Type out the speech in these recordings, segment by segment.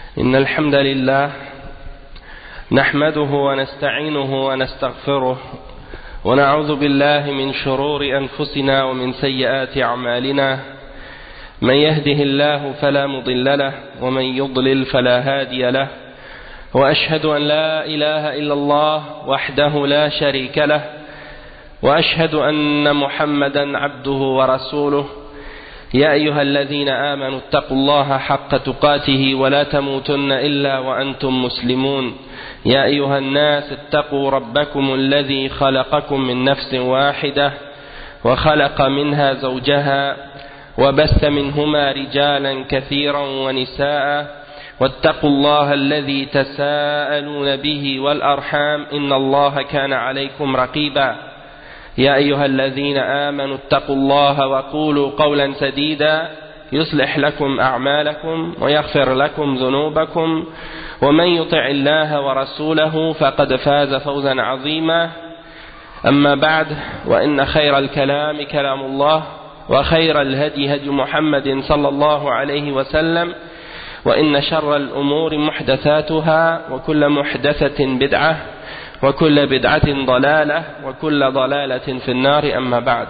إن الحمد لله نحمده ونستعينه ونستغفره ونعوذ بالله من شرور أنفسنا ومن سيئات أعمالنا من يهده الله فلا مضل له ومن يضلل فلا هادي له وأشهد أن لا إله إلا الله وحده لا شريك له وأشهد أن محمدا عبده ورسوله يا أيها الذين آمنوا اتقوا الله حق تقاته ولا تموتن إلا وأنتم مسلمون يا أيها الناس اتقوا ربكم الذي خلقكم من نفس واحدة وخلق منها زوجها وبث منهما رجالا كثيرا ونساء واتقوا الله الذي تساءلون به والأرحام إن الله كان عليكم رقيبا يا أيها الذين آمنوا اتقوا الله وقولوا قولا سديدا يصلح لكم أعمالكم ويغفر لكم ذنوبكم ومن يطع الله ورسوله فقد فاز فوزا عظيما أما بعد وإن خير الكلام كلام الله وخير الهدي هدي محمد صلى الله عليه وسلم وإن شر الأمور محدثاتها وكل محدثة بدعة وكل بدعة ضلالة وكل ضلالة في النار أما بعد.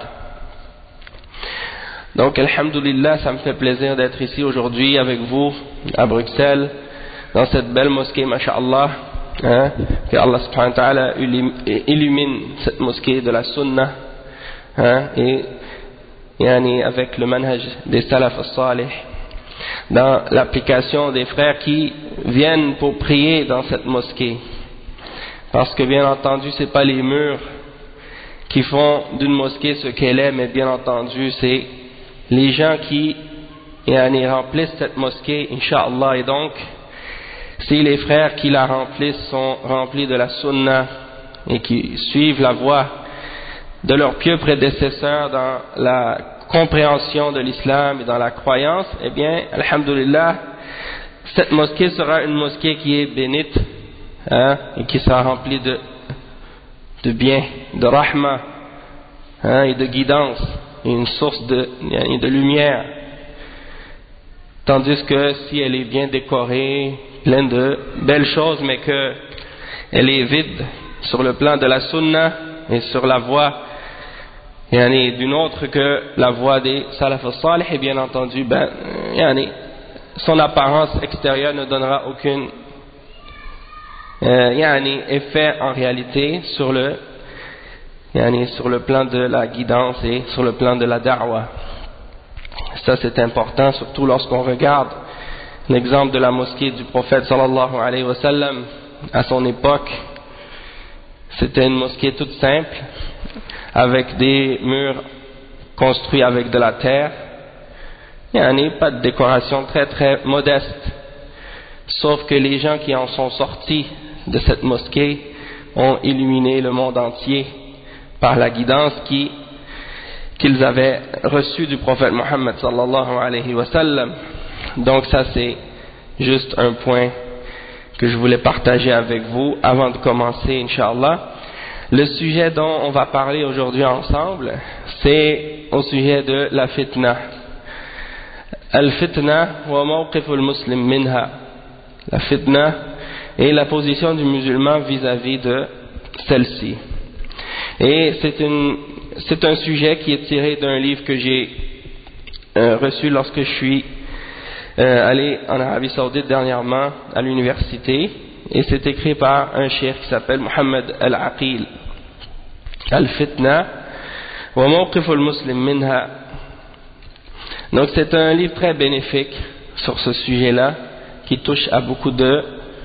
Donc alhamdulillah, ça me fait plaisir d'être ici aujourd'hui avec vous à Bruxelles dans cette belle mosquée, masha'Allah, que Allah subhanahu wa ta'ala illumine cette mosquée de la sunna, et avec le manhaj des salaf as-salih, dans l'application des frères qui viennent pour prier dans cette mosquée. Parce que bien entendu, ce n'est pas les murs qui font d'une mosquée ce qu'elle est, mais bien entendu, c'est les gens qui remplissent cette mosquée, Inch'Allah. Et donc, si les frères qui la remplissent sont remplis de la sunna et qui suivent la voie de leurs pieux prédécesseurs dans la compréhension de l'islam et dans la croyance, eh bien, alhamdulillah, cette mosquée sera une mosquée qui est bénite, et qui sera rempli de bien, de rahma, et de guidance, et une source de lumière. Tandis que si elle est bien décorée, pleine de belles choses, mais qu'elle est vide sur le plan de la sunna et sur la voie d'une autre que la voie des salaf as-salih, et bien entendu, son apparence extérieure ne donnera aucune effet en réalité sur le plan de la guidance et sur le plan de la da'wah. Ça c'est important, surtout lorsqu'on regarde l'exemple de la mosquée du prophète sallallahu alayhi wa sallam à son époque. C'était une mosquée toute simple avec des murs construits avec de la terre, pas de décoration, très très modeste, sauf que les gens qui en sont sortis de cette mosquée ont illuminé le monde entier par la guidance qu'ils avaient reçue du prophète Mohammed sallallahu alayhi wa sallam. Donc ça c'est juste un point que je voulais partager avec vous avant de commencer, Inch'Allah. Le sujet dont on va parler aujourd'hui ensemble, c'est au sujet de la fitna. Al-fitna wa mawqiful muslim minha. La fitna et la position du musulman vis-à-vis de celle-ci. Et c'est un sujet qui est tiré d'un livre que j'ai reçu lorsque je suis allé en Arabie Saoudite dernièrement à l'université, et c'est écrit par un cheikh qui s'appelle Mohammed Al-Aqil. Al-Fitna wa mawqiful muslim minha. Donc c'est un livre très bénéfique sur ce sujet-là, qui touche à beaucoup de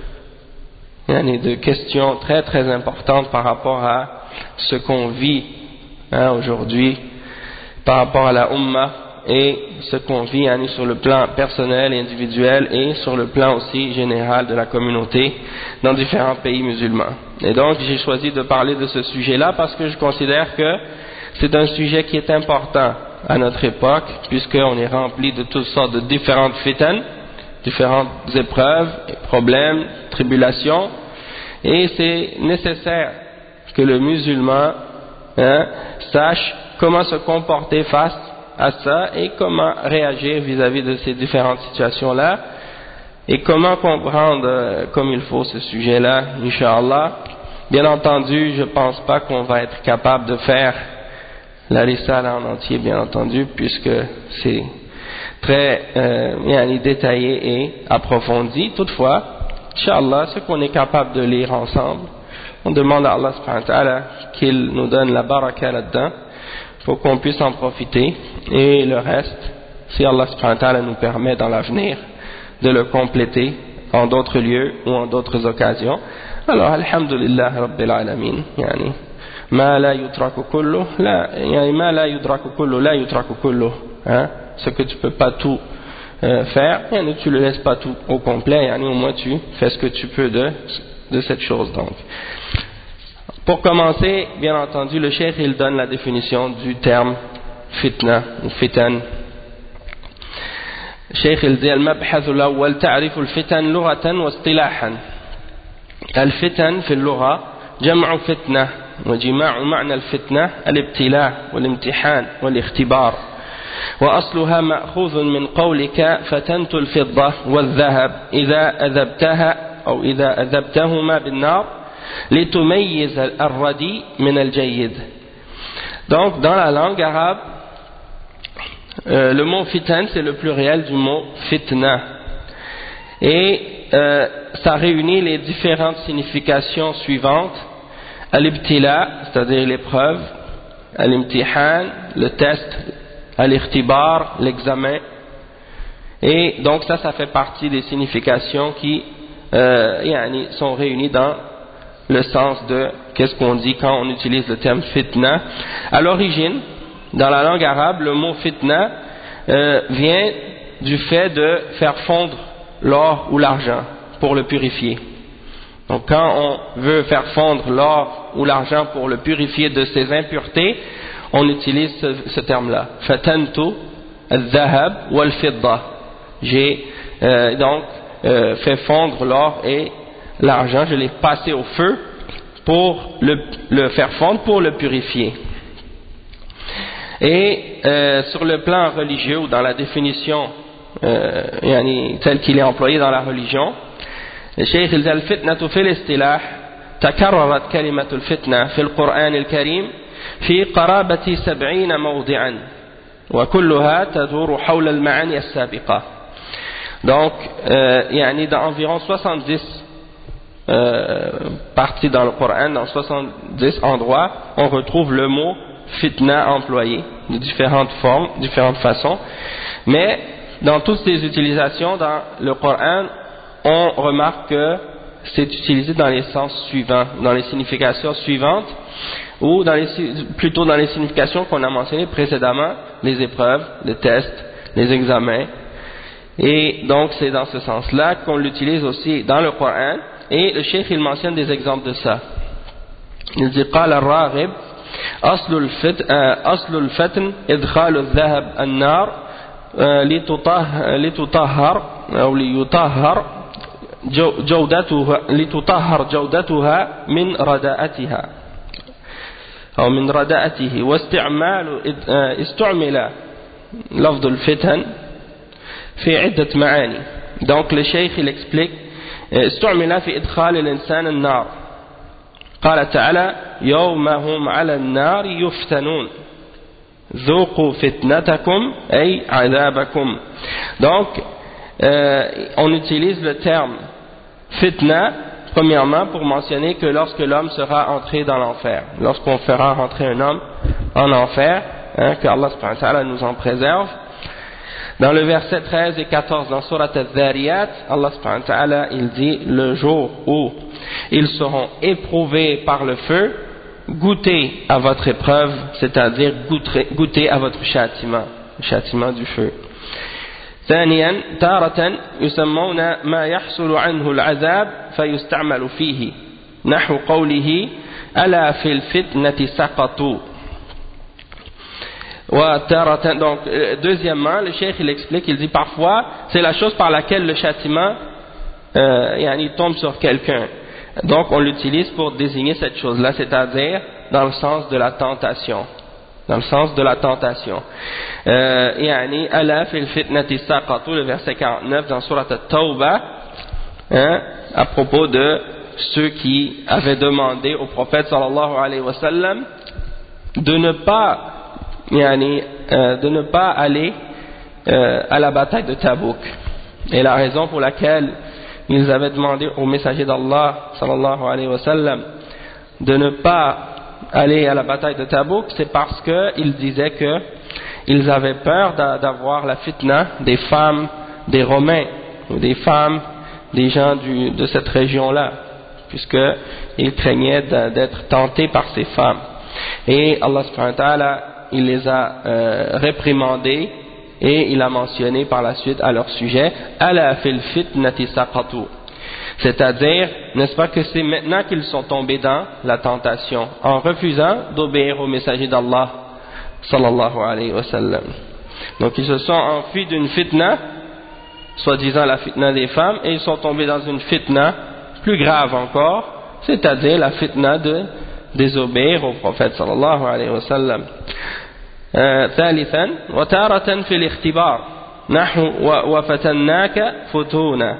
questions très très importantes par rapport à ce qu'on vit aujourd'hui, par rapport à la Ummah, et ce qu'on vit sur le plan personnel et individuel, et sur le plan aussi général de la communauté dans différents pays musulmans. Et donc j'ai choisi de parler de ce sujet-là parce que je considère que c'est un sujet qui est important à notre époque, puisqu'on est rempli de toutes sortes de différentes fitan, différentes épreuves, problèmes, tribulations, et c'est nécessaire que le musulman sache comment se comporter face à ça et comment réagir vis-à-vis de ces différentes situations-là, Et comment comprendre comme il faut ce sujet-là, Inch'Allah? Bien entendu, je pense pas qu'on va être capable de faire la risala en entier, bien entendu, puisque c'est très détaillé et approfondi. Toutefois, Inch'Allah, ce qu'on est capable de lire ensemble, on demande à Allah subhanahu wa ta'ala qu'il nous donne la baraka là-dedans pour qu'on puisse en profiter, et le reste, si Allah subhanahu wa ta'ala nous permet dans l'avenir de le compléter en d'autres lieux ou en d'autres occasions, alors alhamdulillah rabbil alamin, yani ma la yutraku kullu la, yani ma la yudraku kullu la yutraku kullu, hein, ce que tu peux pas tout faire, yani tu le laisses pas tout au complet, yani au moins tu fais ce que tu peux de cette chose. Donc pour commencer, bien entendu, le cheikh il donne la définition du terme fitna ou fitan. الشيخ يلزي المبحث الأول تعريف الفتن لغة واصطلاحا. الفتن في اللغة جمع فتنة، وجماع معنى الفتنة الابتلاء والامتحان والاختبار، وأصلها مأخوذ من قولك فتنت الفضة والذهب إذا أذبتها أو إذا أذبتهما بالنار لتميز الردي من الجيد. Donc dans la langue arabe, le mot fitan c'est le pluriel du mot fitna, et ça réunit les différentes significations suivantes: al-ibtila, c'est-à-dire l'épreuve, al-imtihan, le test, al-ikhtibar, l'examen, et donc ça fait partie des significations qui sont réunies dans le sens de qu'est-ce qu'on dit quand on utilise le terme fitna. À l'origine, dans la langue arabe, le mot fitna vient du fait de faire fondre l'or ou l'argent pour le purifier. Donc quand on veut faire fondre l'or ou l'argent pour le purifier de ses impuretés, on utilise ce terme-là. Fatantu al-dhahab wal-fidda. J'ai donc fait fondre l'or et l'argent, je l'ai passé au feu pour le faire fondre, pour le purifier. Et sur le plan religieux ou dans la définition telle qu'il est employé dans la religion, le Cheikh il dit al-fitnatu fil istilah takarrarat kalimatu al-fitna fil Qur'an al-Karim fi qarabati 70 mawdi'an wa kulluha taduru hawla al-ma'ani as-sabiqa. Donc dans environ 70 parties dans le Coran, dans 70 endroits, on retrouve le mot fitna employé de différentes formes, différentes façons, mais dans toutes ces utilisations dans le Coran, on remarque que c'est utilisé dans les sens suivants, dans les significations suivantes, ou plutôt dans les significations qu'on a mentionnées précédemment: les épreuves, les tests, les examens. Et donc c'est dans ce sens-là qu'on l'utilise aussi dans le Coran, et le cheikh il mentionne des exemples de ça. Il dit قال الراغب أصل الفتن إدخال الذهب النار لتطهر أو ليطهر جودتها من رداءتها أو من رداءته، استعمل لفظ الفتن في عدة معاني. Donc le cheikh il explique استعمل في إدخال الإنسان النار. قال تعالى يوم هم على النار يفتنون ذوقوا فتنتكم أي عذابكم. Donc on utilise le terme fitna premièrement pour mentionner que lorsque l'homme sera entré dans l'enfer, lorsqu'on fera rentrer un homme en enfer, que Allah subhanahu wa ta'ala nous en préserve. Dans le verset 13 et 14 dans Surat Al-Dhariyat, Allah subhanahu wa ta'ala il dit: le jour où ils seront éprouvés par le feu, goûtez à votre épreuve, c'est-à-dire goûtez à votre châtiment, le châtiment du feu. ثانيا تارة يسمون ما يحصل عنه العذاب فيستعمل فيه نحو قوله ألا في الفتنة سقطوا. Donc deuxièmement le cheikh il explique, il dit parfois c'est la chose par laquelle le châtiment il tombe sur quelqu'un, donc on l'utilise pour désigner cette chose là, c'est-à-dire dans le sens de la tentation, dans le sens de la tentation. Ala fil fitnati saqatu, le verset 49 dans Surat At-Tawbah, à propos de ceux qui avaient demandé au prophète sallallahu alayhi wa sallam de ne pas aller à la bataille de Tabouk. Et la raison pour laquelle ils avaient demandé au messager d'Allah sallallahu alayhi wa sallam de ne pas aller à la bataille de Tabouk, c'est parce qu'ils disaient qu'ils avaient peur d'avoir la fitna des femmes des Romains ou des femmes des gens de cette région-là, puisqu'ils craignaient d'être tentés par ces femmes. Et Allah subhanahu wa ta'ala, il les a réprimandés et il a mentionné par la suite à leur sujet ala fil fitnati saqatu, c'est-à-dire, n'est-ce pas que c'est maintenant qu'ils sont tombés dans la tentation en refusant d'obéir au messager d'Allah sallallahu alayhi wa sallam. Donc ils se sont enfuis d'une fitna, soi-disant la fitna des femmes, et ils sont tombés dans une fitna plus grave encore, c'est-à-dire la fitna de désobéir au prophète sallallahu alayhi wa sallam. ثالثا وتارة في الاختبار نحو وفتناك فتونا,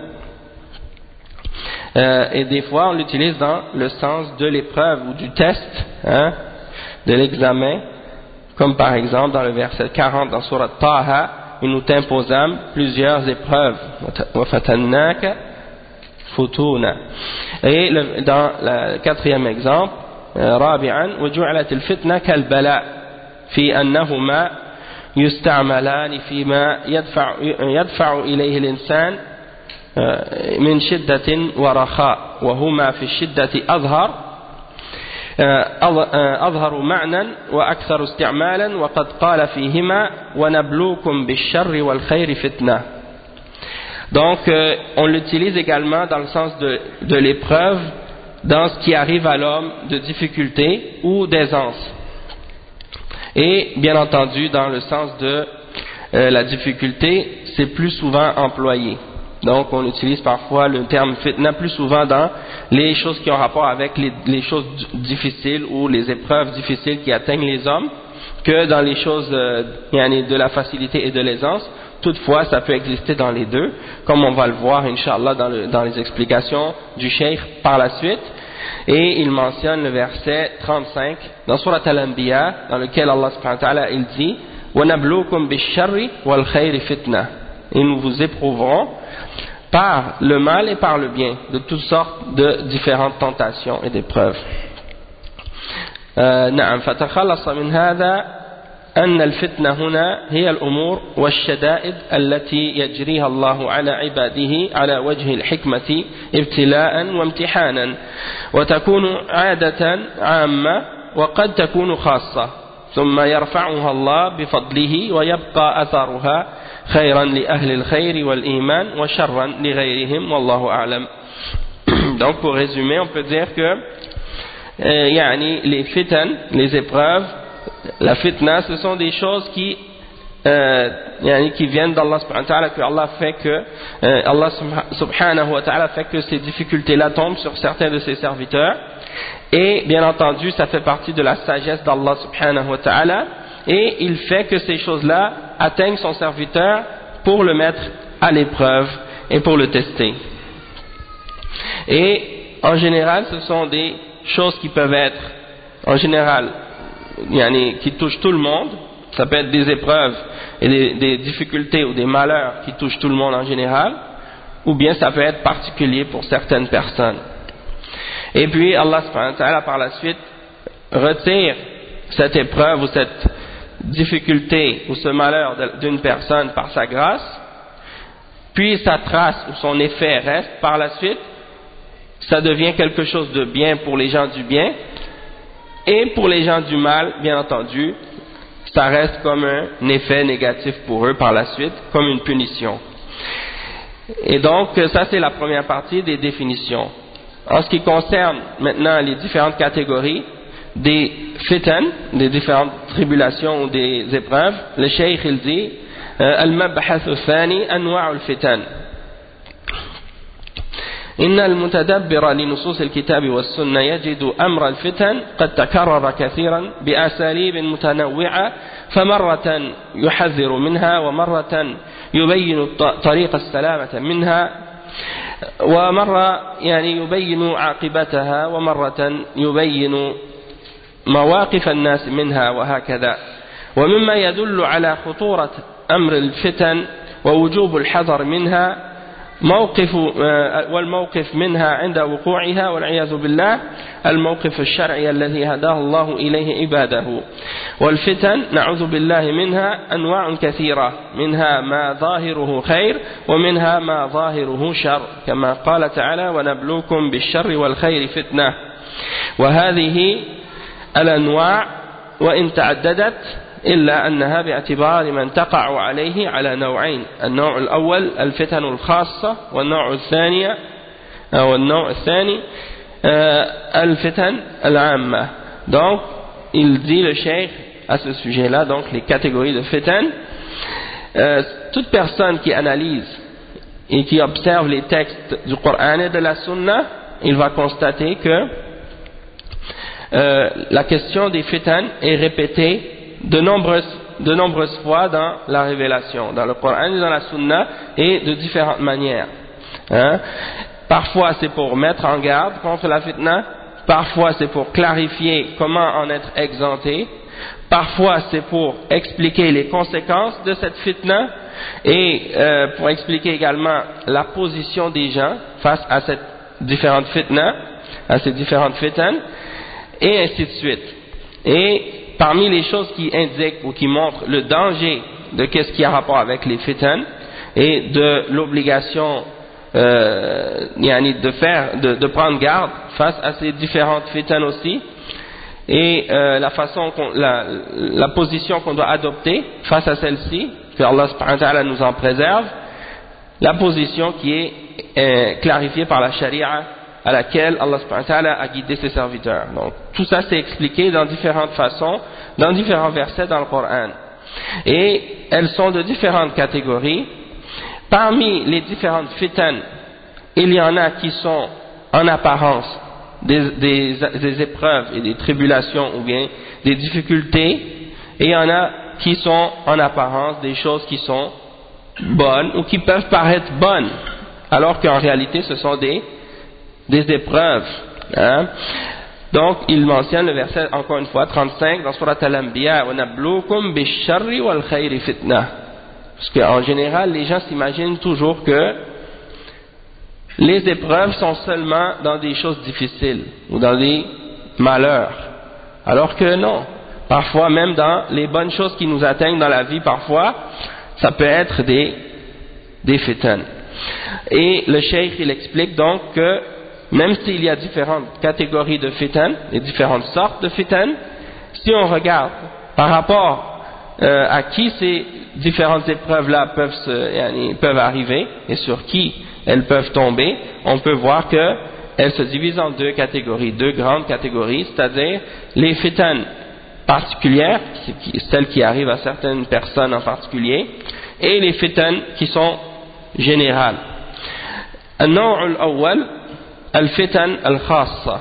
et des fois on l'utilise dans le sens de l'épreuve ou du test, de l'examen, comme par exemple dans le verset 40 dans Surat Taha, et nous t'imposâmes plusieurs épreuves. وفتناك فتونا. Et dans le quatrième exemple, رابعا وجعلت الفتنة كالبلاء في أنهما يستعملان فيما يدفع إليه الإنسان من شدة ورخاء, وهما في الشدة أظهر معنى وأكثر استعمالا, وقد قال فيهما ونبلوكم بالشر والخير فتنة. Donc on l'utilise également dans le sens de l'épreuve, dans ce qui arrive à l'homme de difficulté ou d'aisance, et bien entendu dans le sens de la difficulté, c'est plus souvent employé. Donc on utilise parfois le terme fitna plus souvent dans les choses qui ont rapport avec les choses difficiles ou les épreuves difficiles qui atteignent les hommes, que dans les choses de la facilité et de l'aisance. Toutefois, ça peut exister dans les deux, comme on va le voir, Inch'Allah, dans les explications du Cheikh par la suite. Et il mentionne le verset 35 dans Surat Al-Anbiya, dans lequel Allah subhanahu wa ta'ala il dit وَنَبْلُوكُمْ بِالشَّرِّ وَالْخَيْرِ فِتْنَةً, et nous vous éprouverons par le mal et par le bien de toutes sortes de différentes tentations et d'épreuves. نعم فتخلص من هذا أن الفتنة هنا هي الأمور والشدائد التي يجريها الله على عباده على وجه الحكمة ابتلاء وامتحانا, وتكون عادة عامة وقد تكون خاصة, ثم يرفعها الله بفضله ويبقى أثرها خيرا لأهل الخير والإيمان وشرا لغيرهم والله أعلم. Donc pour résumer, on peut dire que les fitan, les épreuves, la fitna, ce sont des choses qui viennent d'Allah subhanahu wa ta'ala, que Allah fait que Allah subhanahu wa ta'ala fait que ces difficultés-là tombent sur certains de ses serviteurs, et bien entendu ça fait partie de la sagesse d'Allah subhanahu wa ta'ala, et il fait que ces choses-là atteignent son serviteur pour le mettre à l'épreuve et pour le tester. Et en général ce sont des choses qui peuvent être en général qui touchent tout le monde. Ça peut être des épreuves et des difficultés ou des malheurs qui touchent tout le monde en général, ou bien ça peut être particulier pour certaines personnes. Et puis Allah subhanahu wa ta'ala par la suite retire cette épreuve ou cette difficulté ou ce malheur d'une personne par sa grâce, puis sa trace ou son effet reste par la suite, ça devient quelque chose de bien pour les gens du bien, et pour les gens du mal, bien entendu, ça reste comme un effet négatif pour eux par la suite, comme une punition. Et donc, ça c'est la première partie des définitions. En ce qui concerne maintenant les différentes catégories des fitan, des différentes tribulations ou des épreuves, le cheikh il dit al-mabhath al-thani anwa' al-fitan. إن المتدبر لنصوص الكتاب والسنة يجد أمر الفتن قد تكرر كثيرا بأساليب متنوعة، فمرة يحذر منها ومرة يبين طريق السلامة منها، ومرة يعني يبين عاقبتها ومرة يبين مواقف الناس منها وهكذا. ومما يدل على خطورة أمر الفتن ووجوب الحذر منها والموقف منها عند وقوعها والعياذ بالله الموقف الشرعي الذي هداه الله إليه عباده. والفتن نعوذ بالله منها أنواع كثيرة، منها ما ظاهره خير ومنها ما ظاهره شر، كما قال تعالى ونبلوكم بالشر والخير فتنة. وهذه الأنواع وإن تعددت إلا أنها باعتبار من تقع عليه على نوعين: النوع الأول الفتن الخاصة، والنوع الثاني الفتن العامة. Donc il dit le cheikh à ce sujet-là, donc les catégories de fitan, toute personne qui analyse et qui observe les textes du Coran et de la Sunna, il va constater que la question des fitan est répétée de nombreuses fois dans la révélation, dans le Coran et dans la Sunna, et de différentes manières. Parfois c'est pour mettre en garde contre la fitna, parfois c'est pour clarifier comment en être exempté, parfois c'est pour expliquer les conséquences de cette fitna et pour expliquer également la position des gens face à ces différentes fitna, et ainsi de suite. Et parmi les choses qui indiquent ou qui montrent le danger de qu'est-ce qui a rapport avec les fitan et de l'obligation de prendre garde face à ces différentes fitan aussi, et la position qu'on doit adopter face à celle-ci, que Allah subhanahu wa ta'ala nous en préserve, la position qui est clarifiée par la charia à laquelle Allah subhanahu wa ta'ala a guidé ses serviteurs. Donc tout ça c'est expliqué dans différentes façons, dans différents versets dans le Coran, et elles sont de différentes catégories. Parmi les différentes fitan, il y en a qui sont en apparence des épreuves et des tribulations ou bien des difficultés, et il y en a qui sont en apparence des choses qui sont bonnes ou qui peuvent paraître bonnes alors qu'en réalité ce sont des épreuves. Donc il mentionne le verset encore une fois 35 dans Surat Al-Anbiya: wa nabluukum bish-sharri wal khayri fitna. Parce qu'en général les gens s'imaginent toujours que les épreuves sont seulement dans des choses difficiles ou dans des malheurs, alors que non, parfois même dans les bonnes choses qui nous atteignent dans la vie, parfois ça peut être des fitan. Et le cheikh il explique donc que même s'il y a différentes catégories de fitan et différentes sortes de fitan, si on regarde par rapport à qui ces différentes épreuves-là peuvent arriver et sur qui elles peuvent tomber, on peut voir qu'elles se divisent en deux grandes catégories, c'est-à-dire les fitan particulières, celles qui arrivent à certaines personnes en particulier, et les fitan qui sont générales. النوع الأول الفتن الخاصة.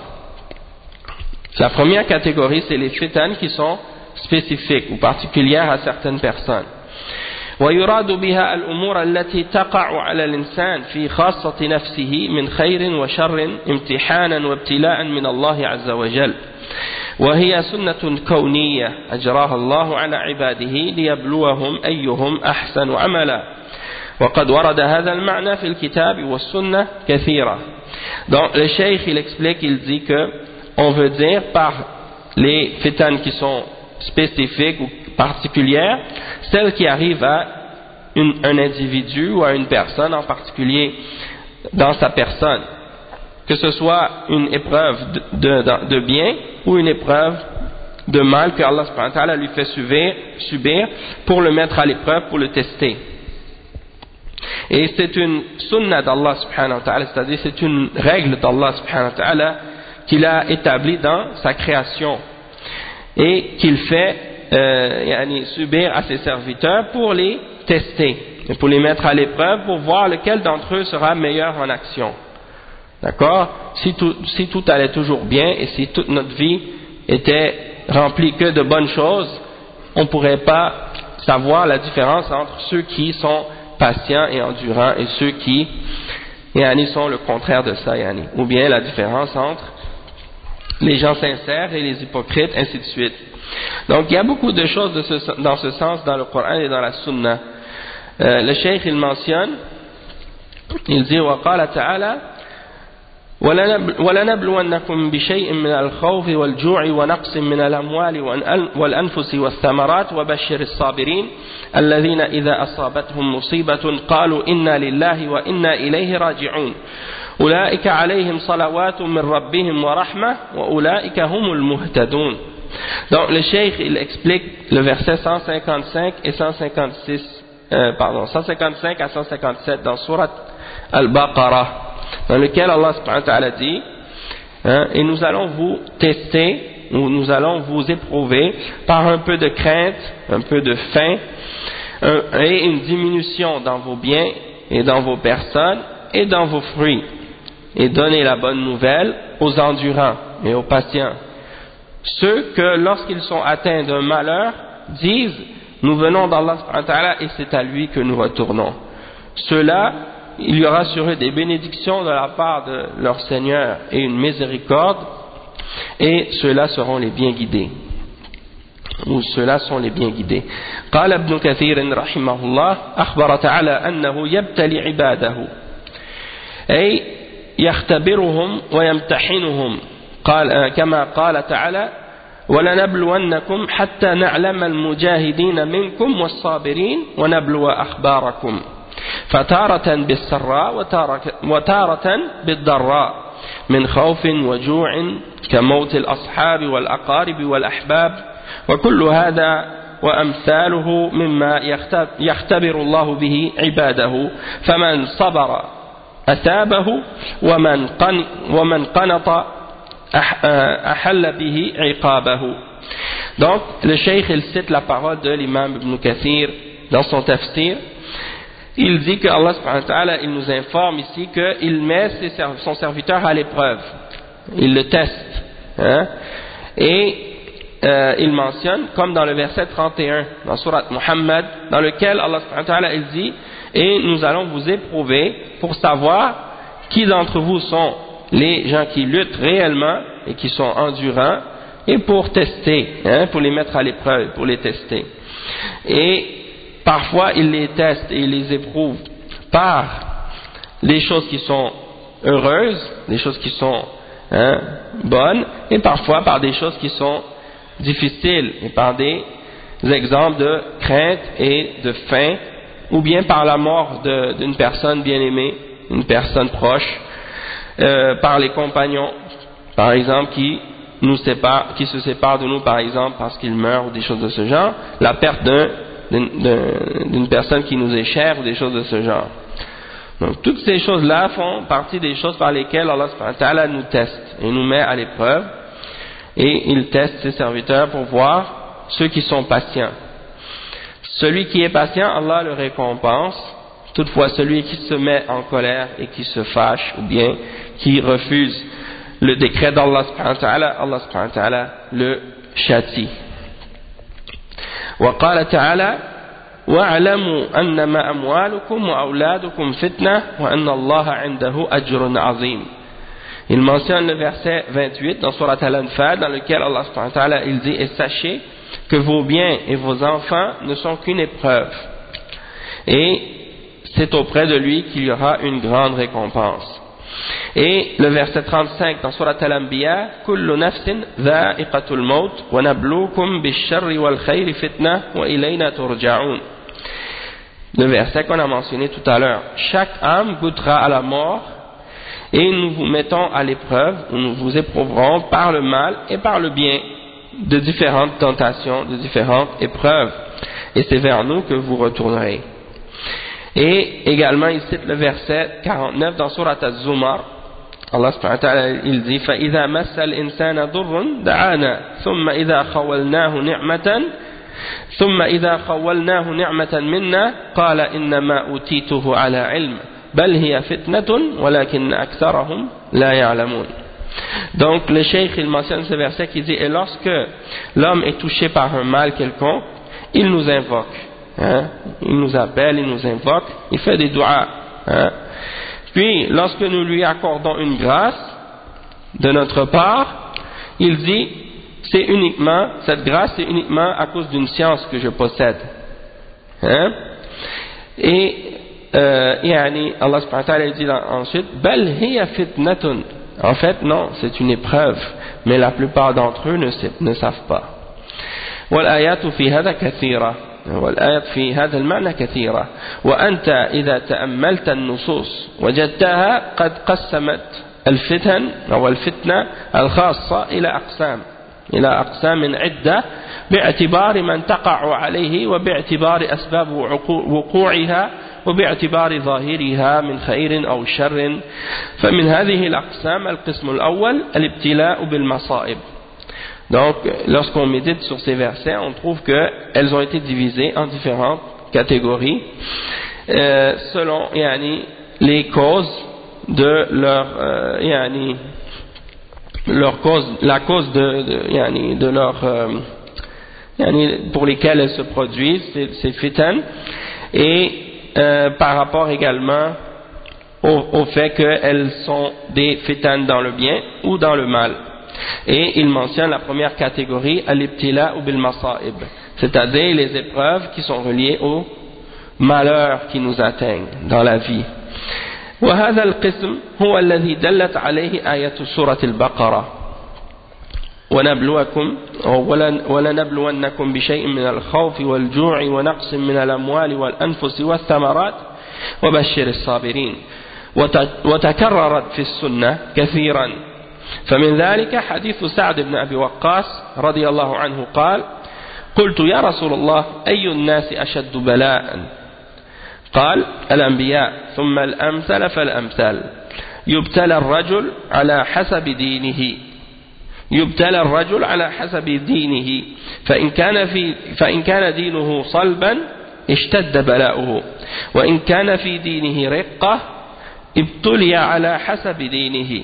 La première catégorie, c'est les fitan qui sont spécifiques ou particulières à certaines personnes. ويراد بها الأمور التي تقع على الإنسان في خاصة نفسه من خير وشر امتحانا وابتلاء من الله عز وجل، وهي سنة كونية أجراها الله على عباده ليبلوهم أيهم أحسن عملا، وقد ورد هذا المعنى في الكتاب والسنة كثيرا. Donc le cheikh il explique, il dit que on veut dire par les fitan qui sont spécifiques ou particulières, celles qui arrivent à un individu ou à une personne en particulier dans sa personne, que ce soit une épreuve de bien ou une épreuve de mal que Allah subhanahu wa ta'ala lui fait subir pour le mettre à l'épreuve, pour le tester. Et c'est une sunna d'Allah subhanahu wa ta'ala, c'est-à-dire c'est une règle d'Allah subhanahu wa ta'ala qu'il a établie dans sa création et qu'il fait subir à ses serviteurs pour les tester et pour les mettre à l'épreuve, pour voir lequel d'entre eux sera meilleur en action. D'accord? Si tout allait toujours bien et si toute notre vie était remplie que de bonnes choses, on ne pourrait pas savoir la différence entre ceux qui sont patients et endurants et ceux qui yani sont le contraire de ça, yani. Ou bien la différence entre les gens sincères et les hypocrites, ainsi de suite. Donc il y a beaucoup de choses dans ce sens dans le Coran et dans la Sunna. Le Cheikh il mentionne, il dit وقال تعالى ولنبلونكم بشيء من الخوف والجوع ونقص من الأموال والأنفس والثمرات وبشر الصابرين الذين إذا أصابتهم مصيبة قالوا إنا لله وإنا إليه راجعون أولئك عليهم صلوات من ربهم ورحمة وأولئك هم المهتدون. Donc le Cheikh il explique le verset 155 et 155 à 157 dans Surat Al-Baqarah, dans lequel Allah subhanahu wa ta'ala dit et nous allons vous tester, ou nous allons vous éprouver par un peu de crainte, un peu de faim et une diminution dans vos biens et dans vos personnes et dans vos fruits, et donner la bonne nouvelle aux endurants et aux patients, ceux que lorsqu'ils sont atteints d'un malheur disent nous venons d'Allah subhanahu wa ta'ala et c'est à lui que nous retournons. Ceux-là, il y aura sur eux des bénédictions de la part de leur Seigneur et une miséricorde, et ceux-là seront les bien guidés, ou ceux-là sont les bien guidés. قال ابن كثير رحمه الله أخبر تعالى أنه يبتلي عباده أي يختبرهم ويمتحنهم قال كما قال تعالى ولنبلونكم حتى نعلم المجاهدين منكم والصابرين ونبلو أخباركم فتارة بالسراء وتارة بالضراء من خوف وجوع كموت الأصحاب والأقارب والأحباب وكل هذا وأمثاله مما يختبر الله به عباده فمن صبر أثابه ومن قنط أحل به عقابه. Donc le cheikh il cite la parole de l'imam Ibn Kathir dans son tafsir. Il dit que Allah subhanahu wa ta'ala il nous informe ici qu'il met son serviteur à l'épreuve, il le teste, et il mentionne comme dans le verset 31 dans Surat Muhammad, dans lequel Allah subhanahu wa ta'ala il dit et nous allons vous éprouver pour savoir qui d'entre vous sont les gens qui luttent réellement et qui sont endurants, et pour tester, pour les mettre à l'épreuve, pour les tester. Et parfois il les teste et il les éprouve par des choses qui sont heureuses, des choses qui sont bonnes, et parfois par des choses qui sont difficiles, et par des exemples de crainte et de faim, ou bien par la mort d'une personne bien aimée, une personne proche, par les compagnons, par exemple, qui se séparent de nous, par exemple, parce qu'ils meurent, ou des choses de ce genre, la perte d'une personne qui nous est chère, ou des choses de ce genre. Donc, toutes ces choses-là font partie des choses par lesquelles Allah subhanahu wa ta'ala nous teste, et nous met à l'épreuve, et il teste ses serviteurs pour voir ceux qui sont patients. Celui qui est patient, Allah le récompense. Toutefois, celui qui se met en colère et qui se fâche, ou bien qui refuse le décret d'Allah subhanahu wa ta'ala, Allah subhanahu wa ta'ala le châtie. وقال تعالى واعلموا أنما أموالكم وأولادكم فتنة وأن الله عنده أجر عظيم. Il mentionne le verset 28 dans Surat Al-Anfal, dans lequel Allah subhanahu wa ta'ala il dit et sachez que vos biens et vos enfants ne sont qu'une épreuve, et c'est auprès de lui qu'il y aura une grande récompense. Et le verset 35 dans Surat Al-Anbiya, kullu nafsin dha'iqatul maut wa nabluukum bish-sharri wal khayri fitna wa ilayna turja'un. Le verset qu'on a mentionné tout à l'heure, chaque âme goûtera à la mort et nous vous mettons à l'épreuve, ou nous vous éprouverons par le mal et par le bien de différentes tentations, de différentes épreuves, et c'est vers nous que vous retournerez. Et également il cite le verset 49 dans Surat Az-Zumar. Allah subhanahu wa ta'ala il dit فَإِذَا مَسَّ الْإِنسَانَ ضُرٌّ دَعَانَا ثُمَّ إِذَا خَوَّلْنَاهُ نِعْمَةً مِنَّا قَالَ إِنَّمَا أُوتِيتُهُ عَلَى عِلْمٍ بَلْ هِيَ فِتْنَةٌ وَلَكِنَّ أَكْثَرَهُمْ لَا يَعْلَمُونَ. Donc le cheikh il mentionne ce verset qui dit et lorsque l'homme est touché par un mal quelconque, il nous invoque, il nous appelle, il nous invoque, il fait des du'a, Puis, lorsque nous lui accordons une grâce de notre part, il dit, cette grâce c'est uniquement à cause d'une science que je possède. Hein? Et Allah subhanahu wa ta'ala dit ensuite, Bal hiya fitnatun. En fait, non, c'est une épreuve, mais la plupart d'entre eux ne savent pas. والآيات في هذا كثيرة والآيات في هذا المعنى كثيرة وأنت إذا تأملت النصوص وجدتها قد قسمت الفتن أو الفتنة الخاصة إلى أقسام عدة باعتبار من تقع عليه وباعتبار أسباب وقوعها وباعتبار ظاهرها من خير أو شر فمن هذه الأقسام القسم الأول الابتلاء بالمصائب. Donc, lorsqu'on médite sur ces versets, on trouve qu'elles ont été divisées en différentes catégories selon les causes de la cause de leur pour lesquelles elles se produisent, ces fitan, et par rapport également au fait qu'elles sont des fitan dans le bien ou dans le mal. Et il mentionne la première catégorie, al-ibtila ou bil-masa'ib, c'est-à-dire les épreuves qui sont reliées aux malheurs qui nous atteignent dans la vie. وهذا القسم هو الذي دلت عليه آية سورة البقرة ولنبلونكم بشيء من الخوف والجوع ونقص من الأموال والأنفس والثمرات وبشر الصابرين وتكررت في السنة كثيرا فمن ذلك حديث سعد بن أبي وقاص رضي الله عنه قال قلت يا رسول الله أي الناس أشد بلاء قال الأنبياء ثم الأمثل فالأمثل يبتلى الرجل على حسب دينه فإن كان دينه صلبا اشتد بلاؤه وإن كان في دينه رقة ابتلي على حسب دينه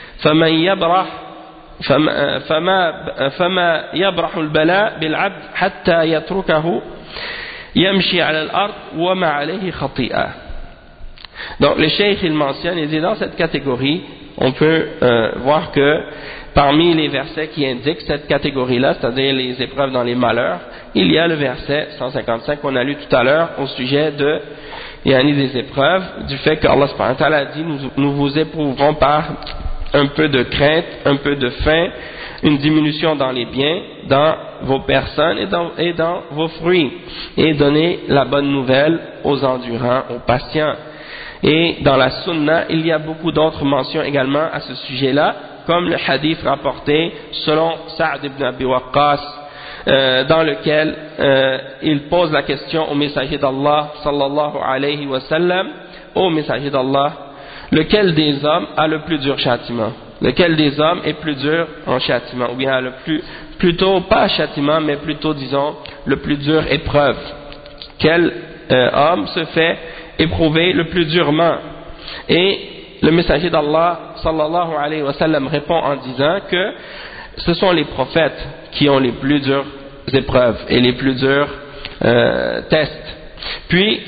فما يبرح البلاء بالعبد حتى يتركه يمشي على الأرض وما عليه خطيئة. Donc le cheikh il mentionne, il dit dans cette catégorie on peut voir que parmi les versets qui indiquent cette catégorie-là, c'est-à-dire les épreuves dans les malheurs, il y a le verset 155 qu'on a lu tout à l'heure au sujet des épreuves, du fait que Allah subhanahu wa ta'ala a dit nous vous éprouverons par un peu de crainte, un peu de faim, une diminution dans les biens, dans vos personnes et dans vos fruits, et donner la bonne nouvelle aux endurants, aux patients. Et dans la sunna, il y a beaucoup d'autres mentions également à ce sujet-là, comme le hadith rapporté selon Sa'd ibn Abi Waqqas, dans lequel il pose la question au messager d'Allah sallallahu alayhi wa sallam, ô messager d'Allah, lequel des hommes a le plus dur châtiment? Lequel des hommes est plus dur en châtiment? Ou bien plutôt pas châtiment, mais plutôt disons le plus dur épreuve. Quel homme se fait éprouver le plus durement? Et le messager d'Allah sallallahu alayhi wa sallam répond en disant que ce sont les prophètes qui ont les plus dures épreuves et les plus durs tests. Puis,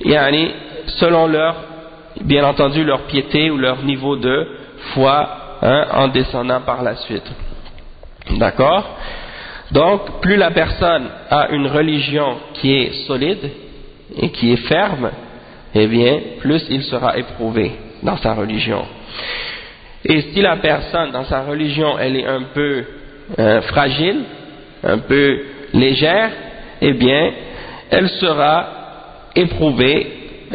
selon bien entendu leur piété ou leur niveau de foi, en descendant par la suite. D'accord? Donc, plus la personne a une religion qui est solide et qui est ferme, eh bien, plus il sera éprouvé dans sa religion. Et si la personne, dans sa religion, elle est un peu fragile, un peu légère, eh bien, elle sera éprouvée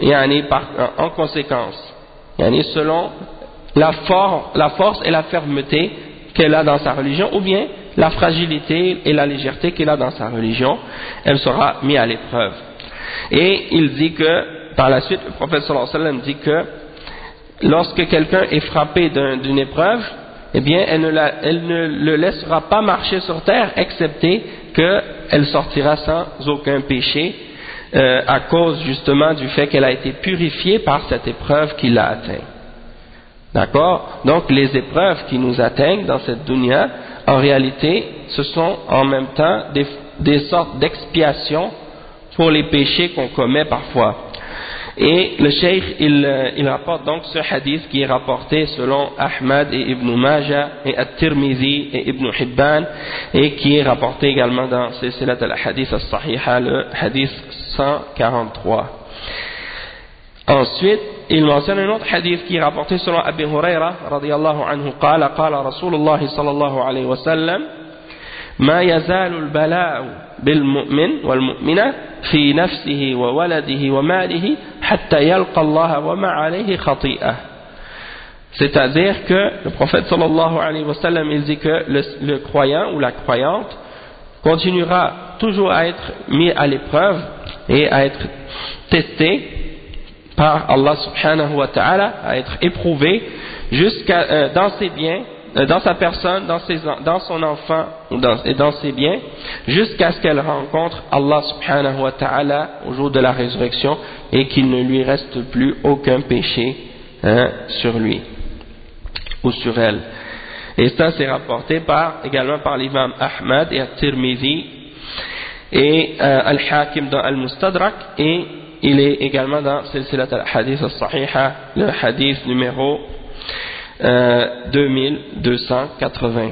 en conséquence, selon la force et la fermeté qu'elle a dans sa religion, ou bien la fragilité et la légèreté qu'elle a dans sa religion, elle sera mise à l'épreuve. Et il dit que, par la suite, le prophète sallallahu alayhi wa sallam dit que lorsque quelqu'un est frappé d'une épreuve, eh bien, elle ne le laissera pas marcher sur terre, excepté qu'elle sortira sans aucun péché, à cause justement du fait qu'elle a été purifiée par cette épreuve qui l'a atteint. D'accord? Donc les épreuves qui nous atteignent dans cette dunya, en réalité, ce sont en même temps des sortes d'expiation pour les péchés qu'on commet parfois. Et le cheikh il rapporte donc ce hadith qui est rapporté selon Ahmad et Ibn Majah et At-Tirmidhi et Ibn Hibban, et qui est rapporté également dans Silsilat al-Hadith as-Sahiha, le hadith 143. Ensuite, il mentionne un autre hadith qui est rapporté selon Abi Huraira radiyallahu anhu qala qala Rasulullah sallallahu alayhi wa sallam ما يزال البلاء بالمؤمن والمؤمنة في نفسه وولده وماله حتى يلقى الله وما عليه خطيئة. C'est-à-dire que le prophète sallallahu alayhi wa sallam, il dit que le croyant ou la croyante continuera toujours à être mis à l'épreuve et à être testé par Allah subhanahu wa ta'ala, à être éprouvé jusqu'à dans ses biens, dans sa personne, dans son enfant et dans ses biens, jusqu'à ce qu'elle rencontre Allah subhanahu wa ta'ala au jour de la résurrection et qu'il ne lui reste plus aucun péché sur lui ou sur elle. Et ça c'est rapporté également par l'imam Ahmad et At-Tirmidhi et Al-Hakim dans Al-Mustadrak, et il est également dans Silsilat al-Hadith as-Sahiha, le hadith numéro 2280.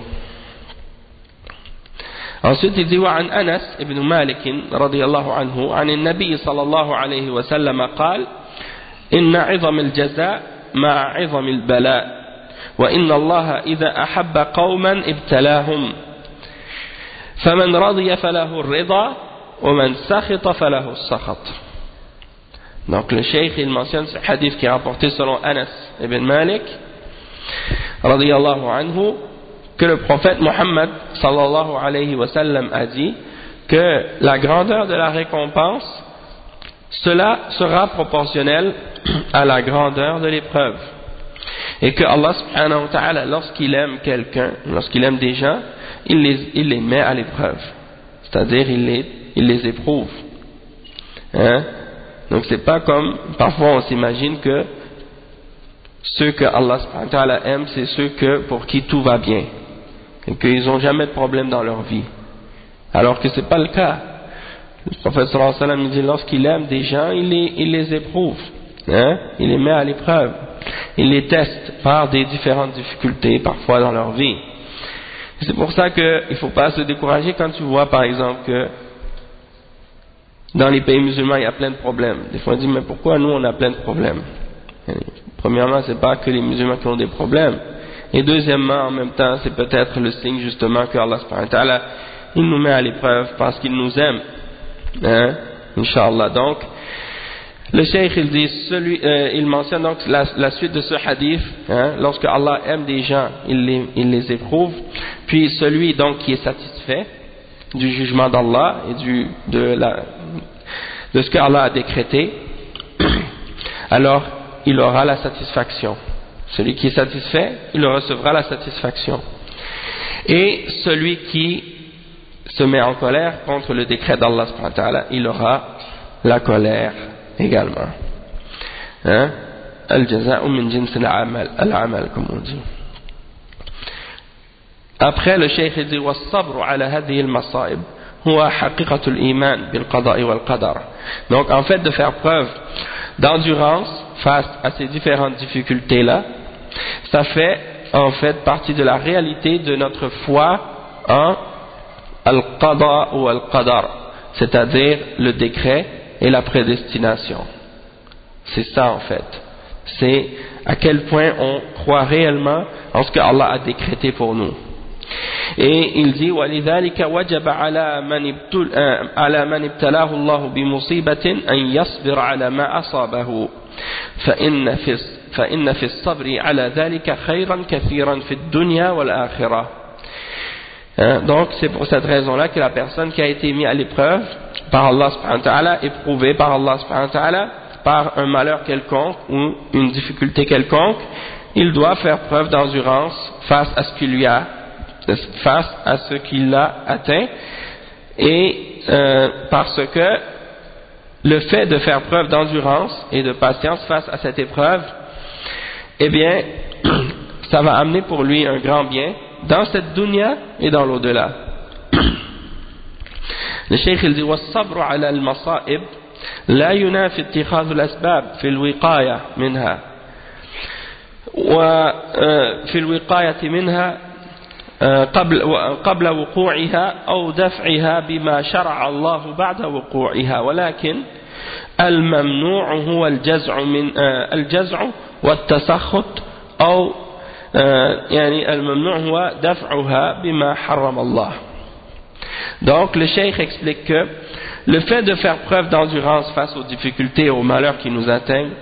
Ensuite il dit وعن أنس بن مالك رضي الله عنه عن النبي صلى الله عليه وسلم قال إن عظم الجزاء مع عظم البلاء وإن الله إذا أحب قوما ابتلاهم فمن رضي فله الرضا ومن سخط فله السخط. Donc le cheikh il mentionne ce hadith qui est rapporté selon Anas ibn Malik radiyallahu anhu, que le prophète Mohammed sallallahu alayhi wa sallam a dit que la grandeur de la récompense, cela sera proportionnel à la grandeur de l'épreuve, et que Allah subhanahu wa ta'ala, lorsqu'il aime quelqu'un, lorsqu'il aime des gens, il les met à l'épreuve, c'est-à-dire il les éprouve, donc c'est pas comme parfois on s'imagine que ceux que Allah subhanahu wa ta'ala aime, c'est ceux pour qui tout va bien et qu'ils n'ont jamais de problème dans leur vie, alors que c'est pas le cas. Le prophète sallallahu alayhi wa sallam dit lorsqu'il aime des gens, il les éprouve, il les met à l'épreuve, il les teste par des différentes difficultés parfois dans leur vie. C'est pour ça qu'il ne faut pas se décourager quand tu vois par exemple que dans les pays musulmans il y a plein de problèmes. Des fois on dit mais pourquoi nous on a plein de problèmes? Premièrement, c'est pas que les musulmans qui ont des problèmes, et deuxièmement, en même temps, c'est peut-être le signe justement que Allah subhanahu wa ta'ala, il nous met à l'épreuve parce qu'il nous aime, Inch'Allah. Donc le cheikh il dit il mentionne donc la suite de ce hadith, lorsque Allah aime des gens, il les éprouve, puis celui donc qui est satisfait du jugement d'Allah et de ce que Allah a décrété, alors il aura la satisfaction. Celui qui est satisfait, il recevra la satisfaction. Et celui qui se met en colère contre le décret d'Allah subhanahu wa ta'ala, il aura la colère également. Al-jaza'u min jins al-amal, comme on dit. Après, le cheikh dit was-sabru ala hadhihi al-masa'ib huwa haqiqatul iman bil qada'i wal qadar. Donc en fait de faire preuve d'endurance face à ces différentes difficultés-là, ça fait en fait partie de la réalité de notre foi en al-qada ou al-qadar, c'est-à-dire le décret et la prédestination. C'est ça en fait. C'est à quel point on croit réellement en ce que Allah a décrété pour nous. Et il dit وَلِذَلِكَ وَجَبَ عَلَى مَنِ ابْتَلَاهُ اللَّهُ بِمُصِيبَةٍ أَنْ يَصْبِرَ عَلى مَا أَصَابَهُ فإن في الصبر على ذلك خيرا كثيرا في الدنيا والآخرة. Donc c'est pour cette raison-là que la personne qui a été mise à l'épreuve par Allah subhanahu wa ta'ala, éprouvée par Allah subhanahu wa ta'ala, par un malheur quelconque ou une difficulté quelconque, il doit faire preuve d'endurance face à ce qu'il a atteint, et parce que le fait de faire preuve d'endurance et de patience face à cette épreuve, eh bien, ça va amener pour lui un grand bien dans cette dunya et dans l'au-delà. Le cheikh il dit was-sabru ala al-masa'ib لا ينافي اتخاذ الأسباب في الوقاية منها وفي الوقاية منها قبل وقوعها أو دفعها بما شرع الله بعد وقوعها، ولكن الممنوع هو الجزع والتسخط أو يعني الممنوع هو دفعها بما حرم الله. Donc le cheikh explique que le fait de faire preuve d'endurance face aux difficultés et aux malheurs qui nous atteignent,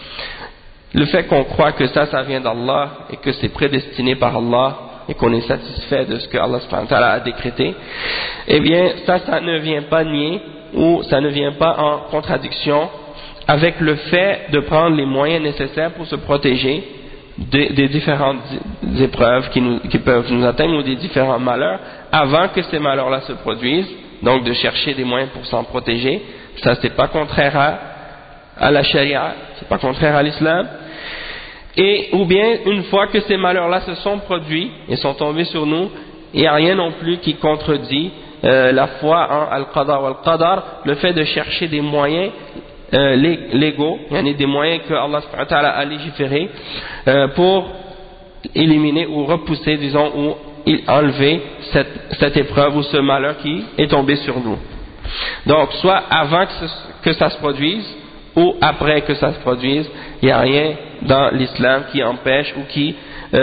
le fait qu'on croit que ça vient d'Allah et que c'est prédestiné par Allah et qu'on est satisfait de ce que Allah subhanahu wa ta'ala a décrété, eh bien ça ne vient pas nier ou ça ne vient pas en contradiction avec le fait de prendre les moyens nécessaires pour se protéger des différentes épreuves qui peuvent nous atteindre ou des différents malheurs avant que ces malheurs-là se produisent, donc de chercher des moyens pour s'en protéger. Ça c'est pas contraire à la charia, c'est pas contraire à l'islam. Et ou bien une fois que ces malheurs-là se sont produits et sont tombés sur nous, il n'y a rien non plus qui contredit la foi en al-qadar wal-qadar, le fait de chercher des moyens légaux, il y en a des moyens que Allah subhanahu wa ta'ala a légiférés pour éliminer ou repousser, disons, ou enlever cette épreuve ou ce malheur qui est tombé sur nous. Donc, soit avant que ça se produise ou après que ça se produise, il n'y a rien dans l'islam qui empêche ou qui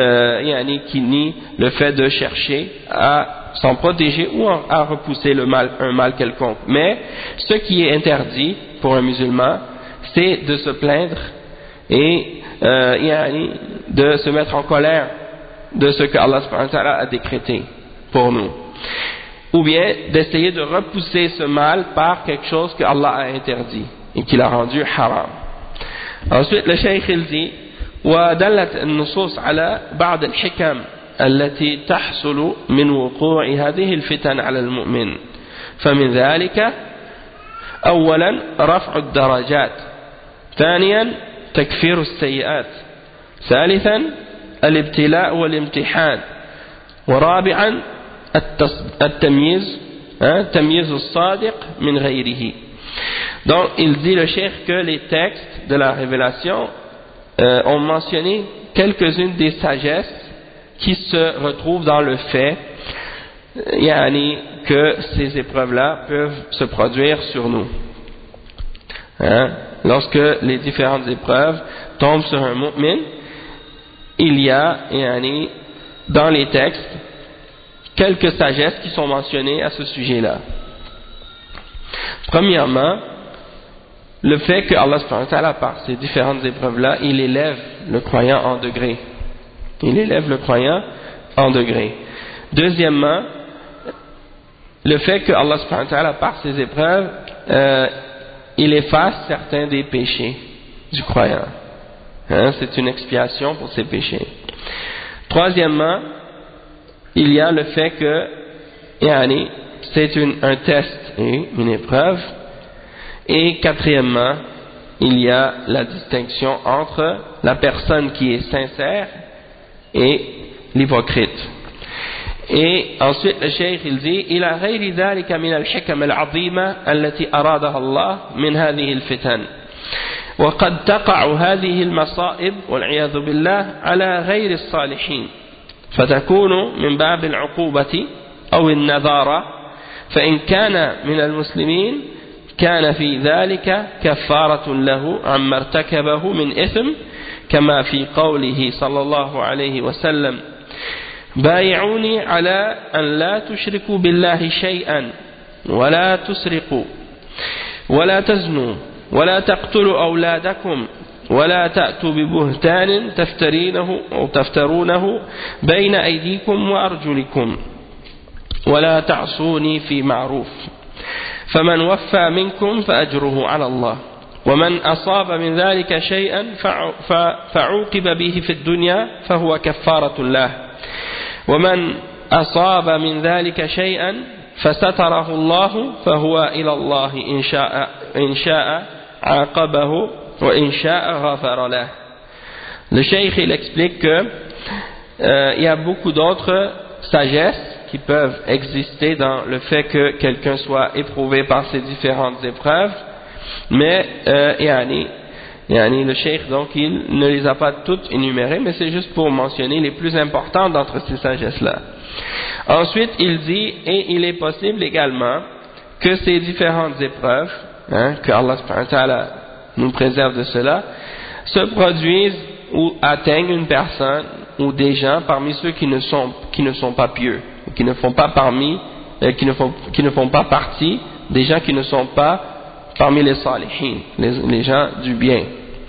nie le fait de chercher à s'en protéger ou à repousser un mal quelconque. Mais ce qui est interdit pour un musulman, c'est de se plaindre et de se mettre en colère de ce que Allah subhanahu wa ta'ala a décrété pour nous, ou bien d'essayer de repousser ce mal par quelque chose que Allah a interdit et qu'il a rendu haram. Ensuite le cheikh il dit ودلت النصوص على بعض الحكم التي تحصل من وقوع هذه الفتن على المؤمن، فمن ذلك أولا رفع الدرجات، ثانيا تكفير السيئات، ثالثا الابتلاء والامتحان، ورابعا تمييز الصادق من غيره. Donc il dit le cheikh que les textes de la révélation ont mentionné quelques-unes des sagesses qui se retrouvent dans le fait que ces épreuves-là peuvent se produire sur nous. Lorsque les différentes épreuves tombent sur un mu'min, il y a dans les textes quelques sagesses qui sont mentionnées à ce sujet-là. Premièrement, le fait que Allah subhanahu wa ta'ala, par ces différentes épreuves-là, il élève le croyant en degrés. Il élève le croyant en degrés. Deuxièmement, le fait que Allah subhanahu wa ta'ala, par ces épreuves, il efface certains des péchés du croyant. C'est une expiation pour ses péchés. Troisièmement, il y a le fait que c'est un test et une épreuve. Et quatrièmement, il y a la distinction entre la personne qui est sincère et l'hypocrite. Et ensuite le cheikh il dit إلى غير ذلك من الحكم العظيمة التي أرادها الله من هذه الفتن، وقد تقع هذه المصائب والعياذ بالله على غير الصالحين، فتكون من باب العقوبة أو النذارة، فإن كان من المسلمين كان في ذلك كفارة له عما ارتكبه من إثم، كما في قوله صلى الله عليه وسلم بايعوني على أن لا تشركوا بالله شيئا ولا تسرقوا ولا تزنوا ولا تقتلوا أولادكم ولا تأتوا ببهتان تفترونه بين أيديكم وأرجلكم ولا تعصوني في معروف، فمن وفى منكم فأجره على الله، ومن أصاب من ذلك شيئا فعوقب به في الدنيا فهو كفارة له، ومن أصاب من ذلك شيئا فستره الله فهو إلى الله إن شاء عاقبه وإن شاء غفر له. Le cheikh il explique que il y a beaucoup d'autres sagesses qui peuvent exister dans le fait que quelqu'un soit éprouvé par ces différentes épreuves, Mais le cheikh donc il ne les a pas toutes énumérées, mais c'est juste pour mentionner les plus importantes d'entre ces sagesses-là. Ensuite il dit, et il est possible également que ces différentes épreuves, que Allah subhanahu wa ta'ala nous préserve de cela, se produisent ou atteignent une personne ou des gens parmi ceux qui ne sont pas pieux, qui ne font pas partie des gens qui ne sont pas parmi les salihin, les gens du bien.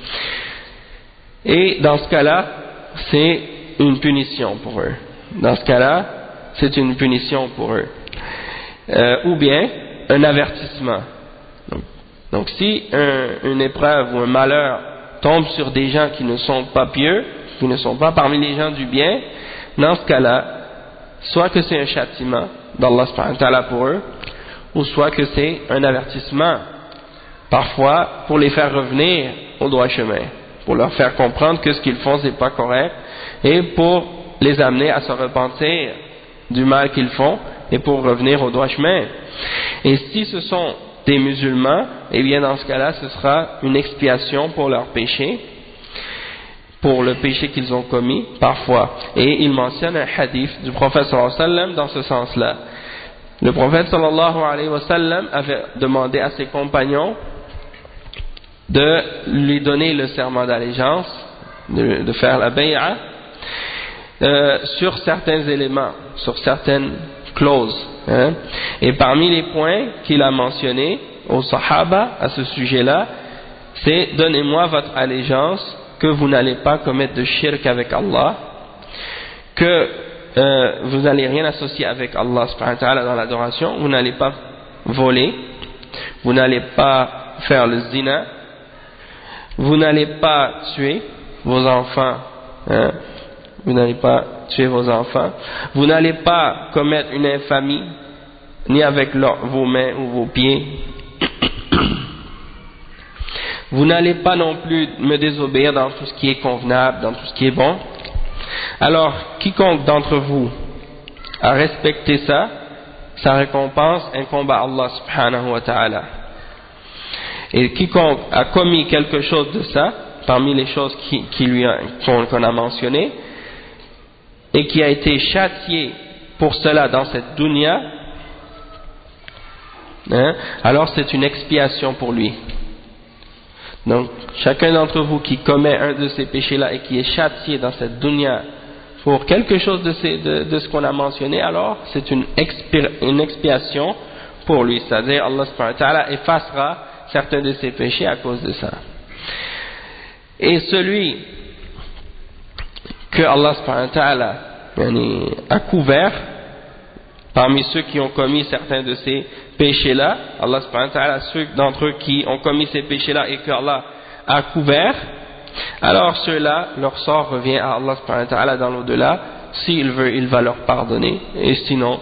Et dans ce cas-là, c'est une punition pour eux. Dans ce cas-là, c'est une punition pour eux. Ou bien un avertissement. Donc si une épreuve ou un malheur tombe sur des gens qui ne sont pas pieux, qui ne sont pas parmi les gens du bien, dans ce cas-là, soit que c'est un châtiment d'Allah subhanahu wa ta'ala pour eux, ou soit que c'est un avertissement, parfois pour les faire revenir au droit chemin, pour leur faire comprendre que ce qu'ils font c'est pas correct, et pour les amener à se repentir du mal qu'ils font, et pour revenir au droit chemin. Et si ce sont des musulmans, eh bien dans ce cas-là, ce sera une expiation pour leur péché, pour le péché qu'ils ont commis, parfois. Et il mentionne un hadith du prophète sallallahu alayhi wa sallam dans ce sens-là. Le prophète sallallahu alayhi wa sallam avait demandé à ses compagnons de lui donner le serment d'allégeance, de faire la bay'a, sur certains éléments, sur certaines clauses. Et parmi les points qu'il a mentionnés aux Sahaba à ce sujet-là, c'est donnez-moi votre allégeance que vous n'allez pas commettre de shirk avec Allah, que vous n'allez rien associer avec Allah subhanahu wa ta'ala dans l'adoration, vous n'allez pas voler, vous n'allez pas faire le zina, vous n'allez pas tuer vos enfants, vous n'allez pas tuer vos enfants, vous n'allez pas commettre une infamie, ni avec vos mains ou vos pieds, vous n'allez pas non plus me désobéir dans tout ce qui est convenable, dans tout ce qui est bon. Alors, quiconque d'entre vous a respecté ça, sa récompense incombe à Allah subhanahu wa ta'ala. Et quiconque a commis quelque chose de ça, parmi les choses qu'on a mentionnées, et qui a été châtié pour cela dans cette dunya, alors c'est une expiation pour lui. Donc chacun d'entre vous qui commet un de ces péchés-là et qui est châtié dans cette dunya pour quelque chose de ce qu'on a mentionné, alors c'est une expiation pour lui, c'est-à-dire Allah subhanahu wa ta'ala effacera certains de ses péchés à cause de ça. Et celui que Allah subhanahu wa ta'ala a couvert parmi ceux qui ont commis certains de ces péchés-là, Allah subhanahu wa ta'ala, ceux d'entre eux qui ont commis ces péchés-là et que Allah a couvert, alors ceux-là, leur sort revient à Allah subhanahu wa ta'ala dans l'au-delà. S'il veut, il va leur pardonner, et sinon,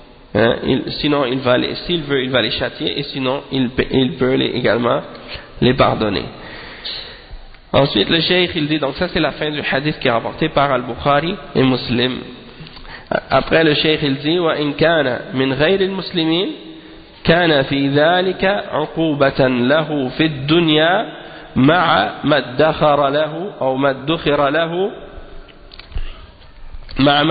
s'il veut, il va les châtier, et sinon, il peut également les pardonner. Ensuite, le cheikh, il dit, donc ça c'est la fin du hadith qui est rapporté par Al-Bukhari et Muslim. Après, le cheikh, il dit, وَإِنْ كَانَ مِنْ غَيْرِ الْمُسْلِمِينَ كان في ذلك عقوبة له في الدنيا مع ما ادخر له أو ما ادخر له مع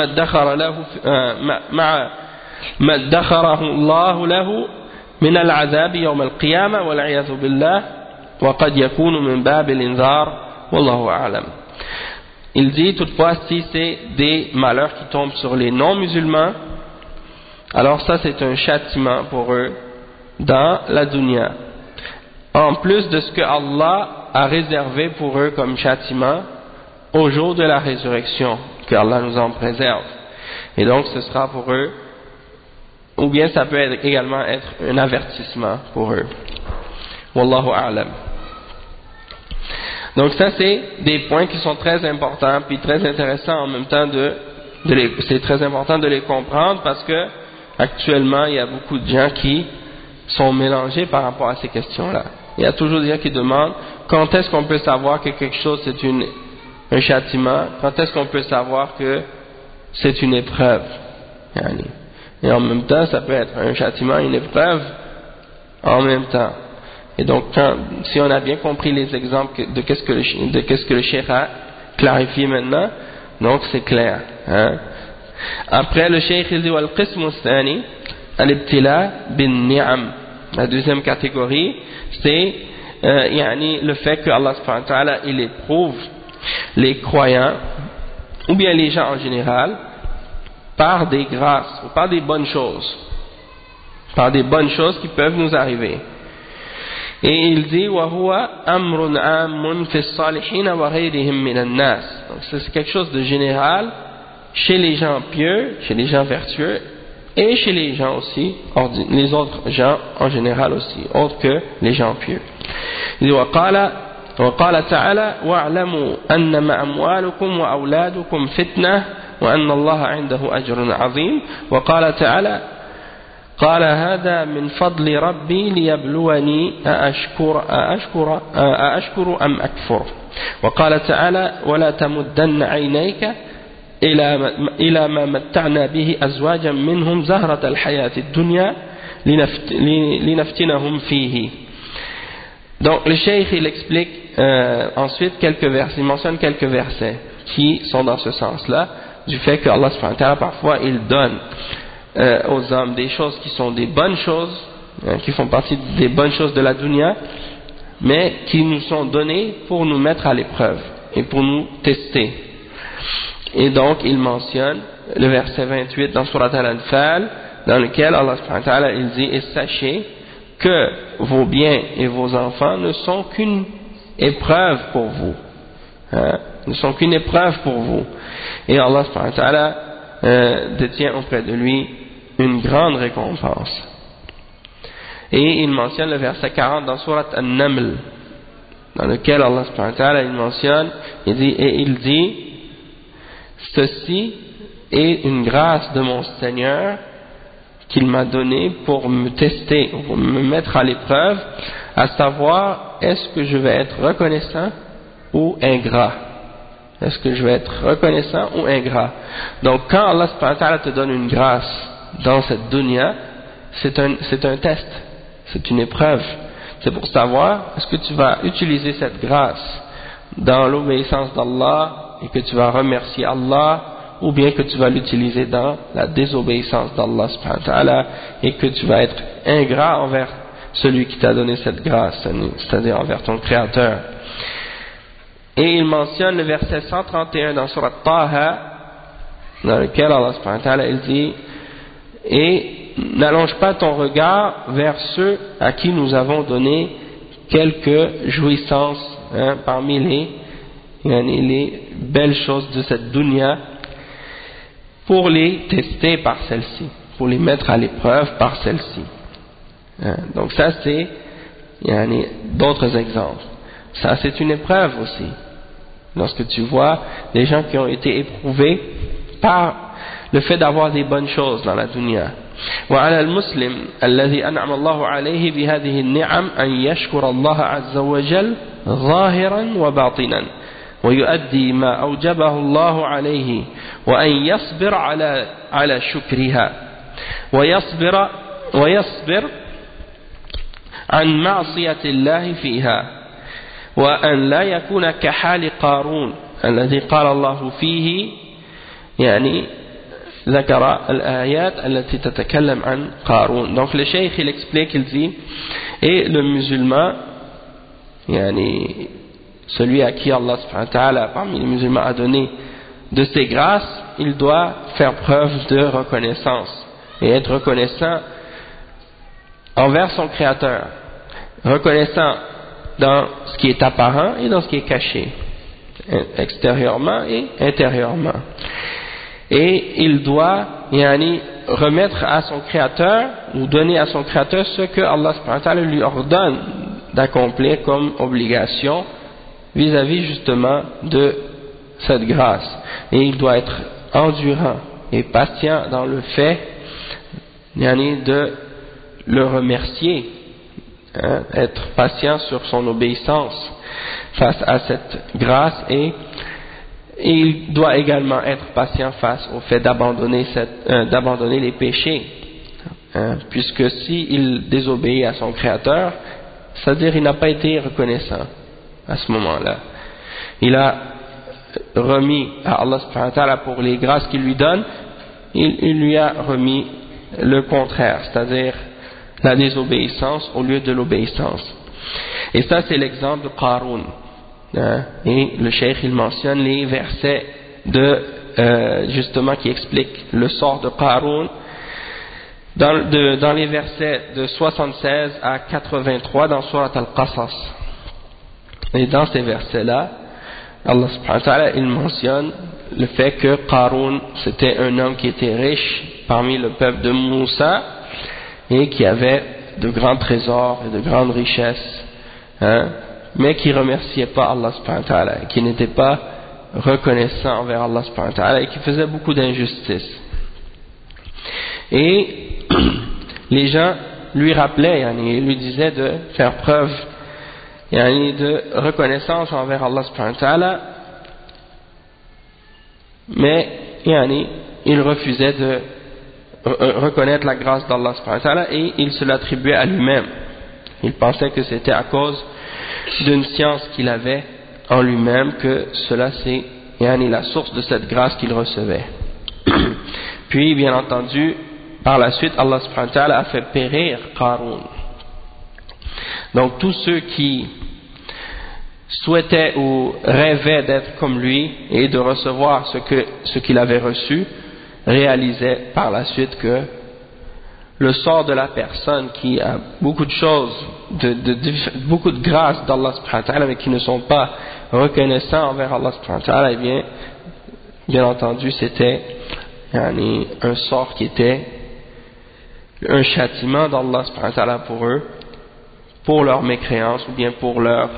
ما ادخره الله له من العذاب يوم القيامة والعياذ بالله وقد يكون من باب الإنذار والله أعلم. Il dit toutefois si c'est des malheurs qui tombent sur les non-musulmans, alors ça c'est un châtiment pour eux dans la dunya, en plus de ce que Allah a réservé pour eux comme châtiment au jour de la résurrection, que Allah nous en préserve. Et donc ce sera pour eux, ou bien ça peut également être un avertissement pour eux. Wallahu a'lam. Donc ça c'est des points qui sont très importants puis très intéressants en même temps c'est très important de les comprendre parce que actuellement il y a beaucoup de gens qui sont mélangés par rapport à ces questions-là. Il y a toujours des gens qui demandent quand est-ce qu'on peut savoir que quelque chose c'est un châtiment, quand est-ce qu'on peut savoir que c'est une épreuve. Et en même temps ça peut être un châtiment et une épreuve en même temps. Et donc, si on a bien compris les exemples de qu'est-ce que le cheikh a clarifié maintenant, donc c'est clair. Après, le cheikh il dit wal qismu thani al-ibtila bin ni'am. La deuxième catégorie, c'est le fait que Allah subhanahu wa ta'ala il éprouve les croyants ou bien les gens en général par des grâces ou par des bonnes choses, qui peuvent nous arriver. Et il dit wa huwa amrun ammun fi as-salihin wa ghayrihim min an-nas. Donc c'est quelque chose de général chez les gens pieux, chez les gens vertueux et chez les gens aussi, les autres gens en général aussi, autres que les gens pieux. Il dit وقال تعالى واعلموا أنما أموالكم وأولادكم فتنة وأن الله عنده أجر عظيم. وقال تعالى قال هذا من فضل ربي ليبلوني أأشكر أم أكفر. وقال تعالى ولا تمدن عينيك إلى ما متعنا به أزواجا منهم زهرة الحياة الدنيا لنفتنهم فيه. Donc le cheikh il explique ensuite il mentionne quelques versets qui sont dans ce sens-là, du fait que Allah subhanahu wa ta'ala parfois il donne aux hommes des choses qui sont des bonnes choses, qui font partie des bonnes choses de la dunya, mais qui nous sont données pour nous mettre à l'épreuve et pour nous tester. Et donc il mentionne le verset 28 dans Surat Al-Anfal, dans lequel Allah subhanahu wa ta'ala il dit et sachez que vos biens et vos enfants ne sont qu'une épreuve pour vous, ne sont qu'une épreuve pour vous, et Allah subhanahu wa ta'ala détient auprès de lui une grande récompense. Et il mentionne le verset 40 dans Surat An-Naml, dans lequel Allah subhanahu wa ta'ala il mentionne, il dit ceci est une grâce de mon Seigneur qu'il m'a donné pour me tester, pour me mettre à l'épreuve, à savoir est-ce que je vais être reconnaissant ou ingrat. Est-ce que je vais être reconnaissant ou ingrat? Donc quand Allah subhanahu wa ta'ala te donne une grâce dans cette dunya, c'est un test, c'est une épreuve. C'est pour savoir est-ce que tu vas utiliser cette grâce dans l'obéissance d'Allah et que tu vas remercier Allah, ou bien que tu vas l'utiliser dans la désobéissance d'Allah subhanahu wa ta'ala et que tu vas être ingrat envers celui qui t'a donné cette grâce, c'est-à-dire envers ton Créateur. Et il mentionne le verset 131 dans Surat Taha, dans lequel Allah subhanahu wa ta'ala il dit et n'allonge pas ton regard vers ceux à qui nous avons donné quelques jouissances parmi les belles choses de cette dunya, pour les tester par celle-ci, pour les mettre à l'épreuve par celle-ci. Donc ça c'est d'autres exemples. Ça c'est une épreuve aussi. Lorsque tu vois des gens qui ont été éprouvés par le fait d'avoir des bonnes choses dans la dunya. وعلى المسلم الذي أنعم الله عليه بهذه النعم أن يشكر الله عز وجل ظاهرا وباطنا ويؤدي ما أوجبه الله عليه وأن يصبر على شكرها ويصبر عن معصية الله فيها وأن لا يكون كحال قارون الذي قال الله فيه ذكر الآيات التي تتكلم عن قارون. Donc le cheikh il explique, il dit et le musulman celui à qui Allah subhanahu wa ta'ala parmi les musulmans a donné de ses grâces, il doit faire preuve de reconnaissance et être reconnaissant envers son Créateur, reconnaissant dans ce qui est apparent et dans ce qui est caché, extérieurement et intérieurement. Et il doit remettre à son Créateur ou donner à son Créateur ce que Allah subhanahu wa ta'ala lui ordonne d'accomplir comme obligation vis-à-vis justement de cette grâce. Et il doit être endurant et patient dans le fait de le remercier, être patient sur son obéissance face à cette grâce, et il doit également être patient face au fait d'abandonner les péchés, puisque s'il désobéit à son Créateur, c'est-à-dire il n'a pas été reconnaissant à ce moment-là. Il a remis à Allah subhanahu wa ta'ala pour les grâces qu'il lui donne, il lui a remis le contraire, c'est-à-dire la désobéissance au lieu de l'obéissance. Et ça c'est l'exemple de Qarun. Et le cheikh il mentionne les versets justement qui expliquent le sort de Qarun dans les versets de 76 à 83 dans Surat Al-Qasas. Et dans ces versets-là, Allah subhanahu wa ta'ala il mentionne le fait que Qarun c'était un homme qui était riche parmi le peuple de Moussa et qui avait de grands trésors et de grandes richesses, mais qui ne remerciait pas Allah subhanahu wa ta'ala, qui n'était pas reconnaissant envers Allah subhanahu wa ta'ala et qui faisait beaucoup d'injustices. Et les gens lui rappelaient, ils lui disaient de faire preuve de reconnaissance envers Allah subhanahu wa ta'ala, mais il refusait de reconnaître la grâce d'Allah subhanahu wa ta'ala et il se l'attribuait à lui-même. Il pensait que c'était à cause d'une science qu'il avait en lui-même que cela c'est la source de cette grâce qu'il recevait. Puis bien entendu par la suite Allah subhanahu wa ta'ala a fait périr Qarun. Donc tous ceux qui souhaitaient ou rêvaient d'être comme lui et de recevoir ce qu'il avait reçu réalisaient par la suite que le sort de la personne qui a beaucoup de choses, beaucoup de grâces d'Allah subhanahu wa ta'ala mais qui ne sont pas reconnaissants envers Allah subhanahu wa ta'ala, eh bien entendu c'était un sort qui était un châtiment d'Allah subhanahu wa ta'ala pour eux, pour leur mécréance ou bien pour leur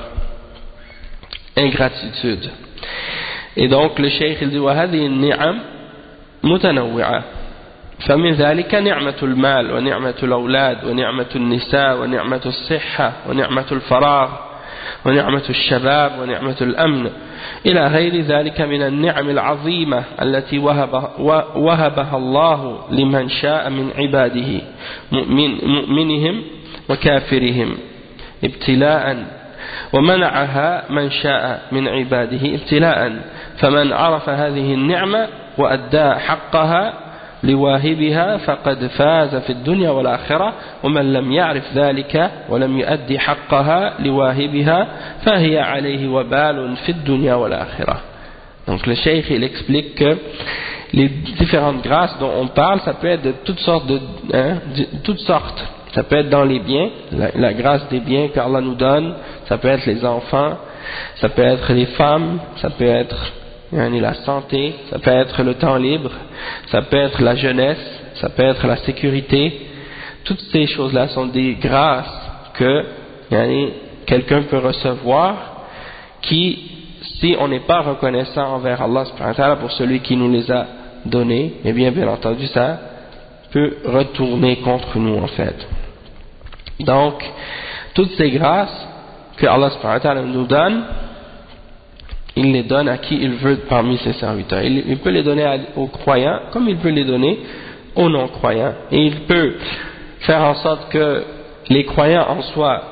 ingratitude. Et donc le cheikh il dit وهذه النعم متنوعة فمن ذلك نعمة المال ونعمة الأولاد ونعمة النساء ونعمة الصحة ونعمة الفراغ ونعمة الشباب ونعمة الأمن إلى غير ذلك من النعم العظيمة التي وهبها الله لمن شاء من عباده مؤمنهم وكافرهم ابتلاء ومنعها من شاء من عباده ابتلاء فمن عرف هذه النعمة وأدى حقها لواهبها فقد فاز في الدنيا والآخرة ومن لم يعرف ذلك ولم يؤدي حقها لواهبها فهي عليه وبال في الدنيا والآخرة. Donc le cheikh il explique que les différentes grâces dont on parle ça peut être de toutes sortes. Ça peut être dans les biens, la grâce des biens qu'Allah nous donne, ça peut être les enfants, ça peut être les femmes, ça peut être la santé, ça peut être le temps libre, ça peut être la jeunesse, ça peut être la sécurité. Toutes ces choses-là sont des grâces que quelqu'un peut recevoir qui, si on n'est pas reconnaissant envers Allah subhanahu wa ta'ala pour celui qui nous les a donnés, eh bien entendu ça peut retourner contre nous en fait. Donc toutes ces grâces que Allah subhanahu wa ta'ala nous donne, il les donne à qui il veut parmi ses serviteurs. Il peut les donner aux croyants comme il peut les donner aux non-croyants. Et il peut faire en sorte que les croyants en soient,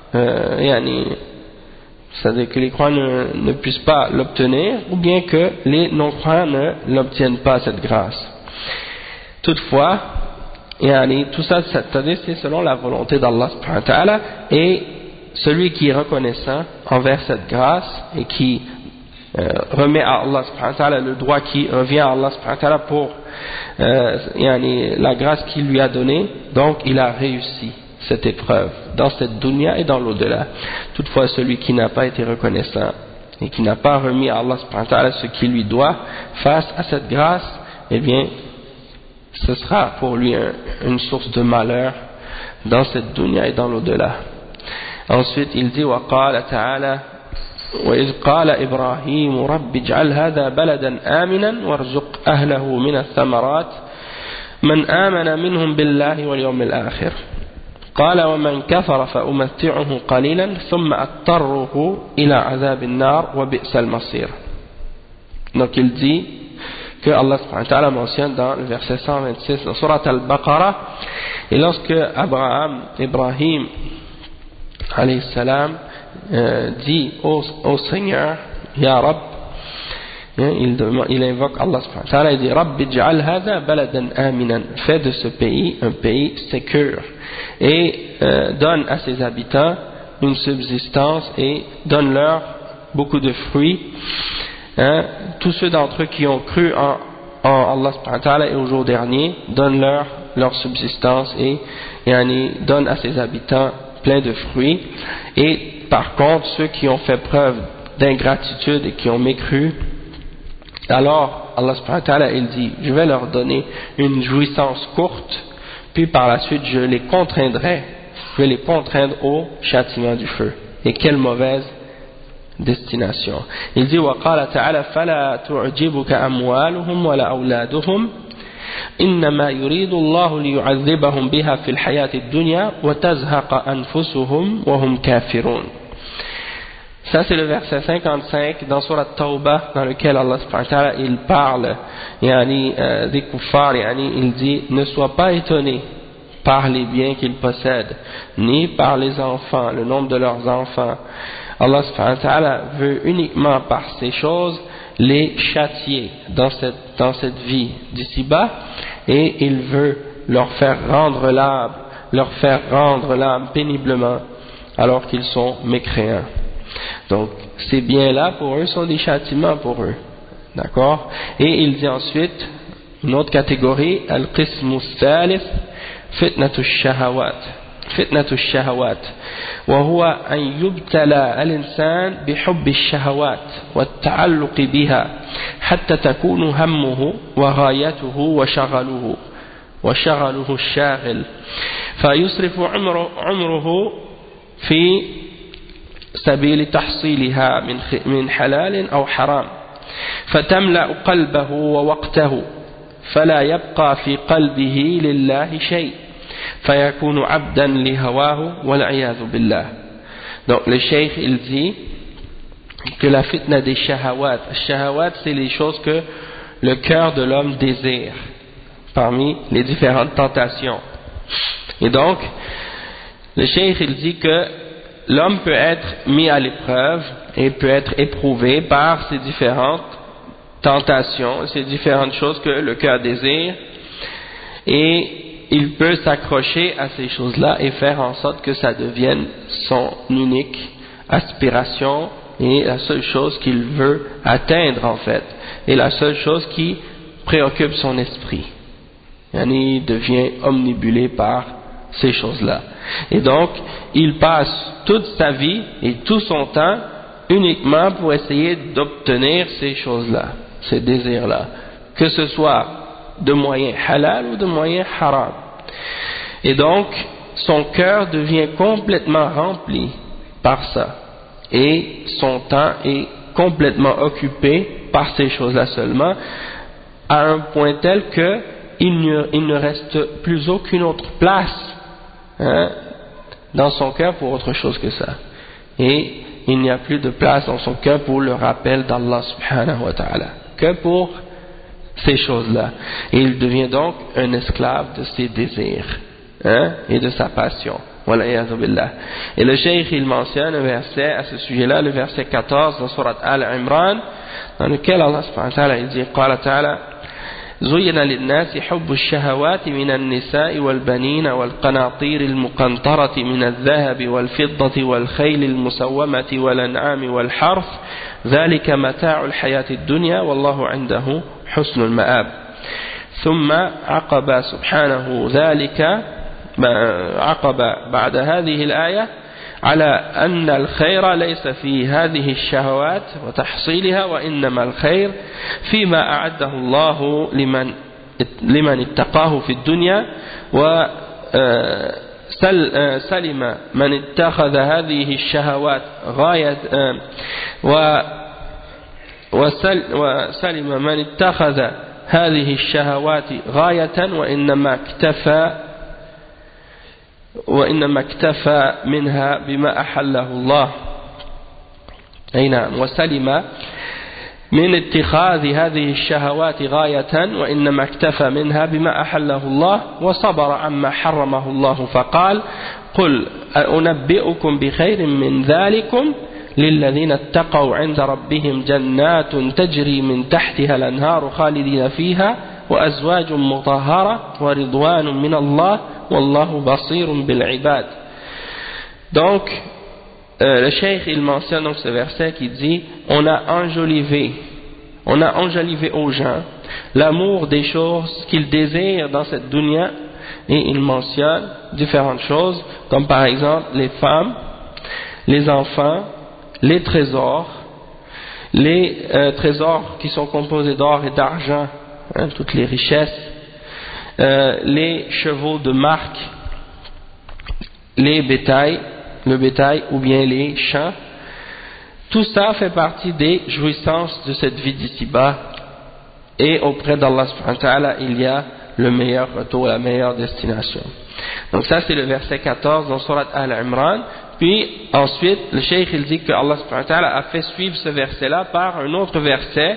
c'est-à-dire que les croyants ne puissent pas l'obtenir, ou bien que les non-croyants ne l'obtiennent pas cette grâce. Toutefois, tout ça, c'est-à-dire c'est selon la volonté d'Allah subhanahu wa ta'ala, et celui qui est reconnaissant envers cette grâce et qui remet à Allah subhanahu wa ta'ala le droit qui revient à Allah subhanahu wa ta'ala pour la grâce qu'il lui a donnée, donc il a réussi cette épreuve dans cette dunya et dans l'au-delà. Toutefois celui qui n'a pas été reconnaissant et qui n'a pas remis à Allah subhanahu wa ta'ala ce qu'il lui doit face à cette grâce, eh bien ce sera pour lui une source de malheur dans cette dunya et dans l'au-delà. Ensuite il dit وقال تعالى وإذ قال إبراهيم رب اجعل هذا بلدا آمنا وارزق أهله من الثمرات من آمن منهم بالله واليوم الآخر قال ومن كفر فأمتعه قليلا ثم أضطره إلى عذاب النار وبئس المصير. Donc il dit que Allah subhanahu wa ta'ala mentionne dans le verset 126 de Surat Al-Baqarah, et lorsque Ibrahim alayhi salam, dit au Seigneur, Ya Rab, il invoque Allah subhanahu wa ta'ala, il dit Rabbi ij'al hadha baladan aminan, fais de ce pays un pays sécure et donne à ses habitants une subsistance et donne-leur beaucoup de fruits. Tous ceux d'entre eux qui ont cru en Allah subhanahu wa ta'ala et au jour dernier, donne-leur leur subsistance et donne à ses habitants plein de fruits. Et par contre, ceux qui ont fait preuve d'ingratitude et qui ont mécru, alors Allah subhanahu wa ta'ala il dit, je vais leur donner une jouissance courte, puis par la suite je vais les contraindre au châtiment du feu. Et quelle mauvaise destination. Il dit وقال تعالى فلا تعجبك أموالهم ولا أولادهم إنما يريد الله ليعذبهم بها في الحياة الدنيا وتزهق أنفسهم وهم كافرون. Ça c'est le verset 55 dans Surat Tawbah, dans lequel Allah subhanahu wa ta'ala il parle des kuffars, il dit ne sois pas étonné par les biens qu'ils possèdent ni par les enfants, le nombre de leurs enfants. Allah subhanahu wa ta'ala veut uniquement par ces choses les châtier dans cette vie d'ici-bas, et il veut leur faire rendre l'âme péniblement alors qu'ils sont mécréants. Donc ces biens-là pour eux sont des châtiments pour eux, d'accord. Et il dit ensuite une autre catégorie, al-qismu thalith fitnatu shahawat وهو أن يبتلى الإنسان بحب الشهوات والتعلق بها حتى تكون همه وغايته وشغله الشاغل فيصرف عمره في سبيل تحصيلها من حلال أو حرام فتملأ قلبه ووقته فلا يبقى في قلبه لله شيء فيكون عبدا لهواه والعياذ بالله. Donc le cheikh il dit que la fitna des shahawat c'est les choses que le cœur de l'homme désire parmi les différentes tentations. Et donc le cheikh il dit que l'homme peut être mis à l'épreuve et peut être éprouvé par ces différentes tentations, ces différentes choses que le cœur désire, et il peut s'accrocher à ces choses-là et faire en sorte que ça devienne son unique aspiration et la seule chose qu'il veut atteindre en fait, et la seule chose qui préoccupe son esprit. Il devient omnibulé par ces choses-là. Et donc, il passe toute sa vie et tout son temps uniquement pour essayer d'obtenir ces choses-là, ces désirs-là, que ce soit de moyens halal ou de moyens haram. Et donc, son cœur devient complètement rempli par ça. Et son temps est complètement occupé par ces choses-là seulement, à un point tel que il ne reste plus aucune autre place dans son cœur pour autre chose que ça. Et il n'y a plus de place dans son cœur pour le rappel d'Allah subhanahu wa ta'ala, que pour ces choses-là. Et il devient donc un esclave de ses désirs et de sa passion. Et le cheikh il mentionne un verset à ce sujet-là, le verset 14 dans Surat Al-Imran, dans lequel Allah subhanahu wa ta'ala il dit قال تعالى زين للناس حب الشهوات من النساء والبنين والقناطير المقنطرة من الذهب والفضة والخيل المسومة والأنعام والحرث ذلك متاع الحياة الدنيا والله عنده حسن المآب. ثم عقب سبحانه ذلك عقب بعد هذه الآية على أن الخير ليس في هذه الشهوات وتحصيلها وإنما الخير فيما أعده الله لمن اتقاه في الدنيا وسلم من اتخذ هذه الشهوات غاية وسلم من اتخذ هذه الشهوات غاية وإنما اكتفى منها بما أحله الله. أي نعم. وسلم من اتخاذ هذه الشهوات غاية وإنما اكتفى منها بما أحله الله وصبر عما حرمه الله فقال قل أنبئكم بخير من ذلكم للذين اتقوا عند ربهم جنات تجري من تحتها الأنهار خالدين فيها وأزواج مطهرة ورضوان من الله والله بصير بالعباد. Donc le cheikh il mentionne donc ce verset qui dit on a enjolivé aux gens l'amour des choses qu'ils désirent dans cette dunya, et il mentionne différentes choses comme par exemple les femmes, les enfants, les trésors qui sont composés d'or et d'argent, toutes les richesses, les chevaux de marque, le bétail ou bien les champs. Tout ça fait partie des jouissances de cette vie d'ici-bas, et auprès d'Allah subhanahu wa ta'ala il y a le meilleur retour, la meilleure destination. Donc ça c'est le verset 14 dans Surat Al-Imran. Puis ensuite le cheikh il dit que Allah subhanahu wa ta'ala a fait suivre ce verset là par un autre verset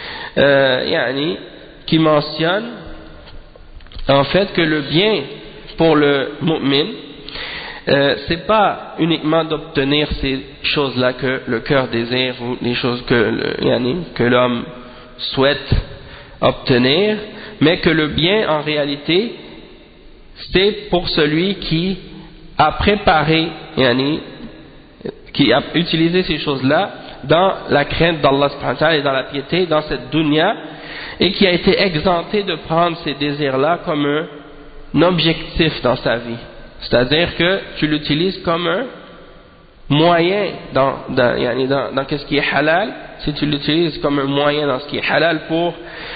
qui mentionne en fait que le bien pour le mu'min c'est pas uniquement d'obtenir ces choses-là que le cœur désire ou les choses que l'homme souhaite obtenir, mais que le bien en réalité c'est pour celui qui a préparé, qui a utilisé ces choses-là dans la crainte d'Allah subhanahu wa ta'ala et dans la piété dans cette dunya, et qui a été exempté de prendre ces désirs-là comme un objectif dans sa vie. C'est-à-dire que tu l'utilises comme un moyen dans ce qui est halal. Si tu l'utilises comme un moyen dans ce qui est halal pour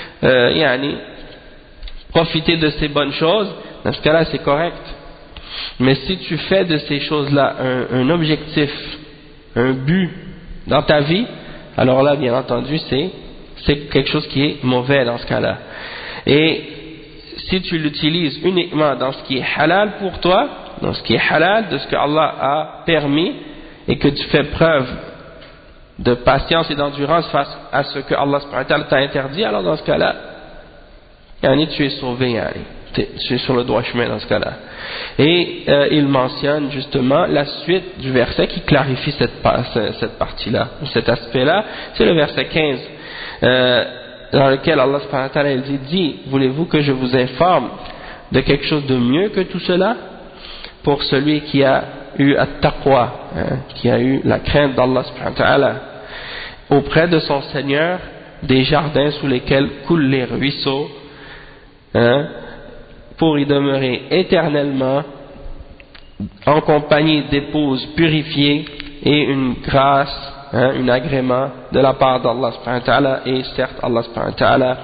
profiter de ces bonnes choses, dans ce cas-là c'est correct. Mais si tu fais de ces choses-là un objectif, un but dans ta vie, alors là bien entendu c'est quelque chose qui est mauvais dans ce cas-là. Et si tu l'utilises uniquement dans ce qui est halal pour toi, dans ce qui est halal, de ce que Allah a permis, et que tu fais preuve de patience et d'endurance face à ce que Allah subhanahu wa ta'ala t'a interdit, alors dans ce cas-là, tu es sauvé, tu es sur le droit chemin dans ce cas-là. Et il mentionne justement la suite du verset qui clarifie cette partie-là, ou cet aspect-là, c'est le verset 15. Dans lequel Allah subhanahu wa ta'ala il dit voulez-vous que je vous informe de quelque chose de mieux que tout cela pour celui qui a eu at-taqwa, qui a eu la crainte d'Allah subhanahu wa ta'ala, auprès de son Seigneur des jardins sous lesquels coulent les ruisseaux, pour y demeurer éternellement en compagnie d'épouses purifiées et une grâce, un agrément de la part d'Allah subhanahu wa ta'ala, et certes Allah subhanahu wa ta'ala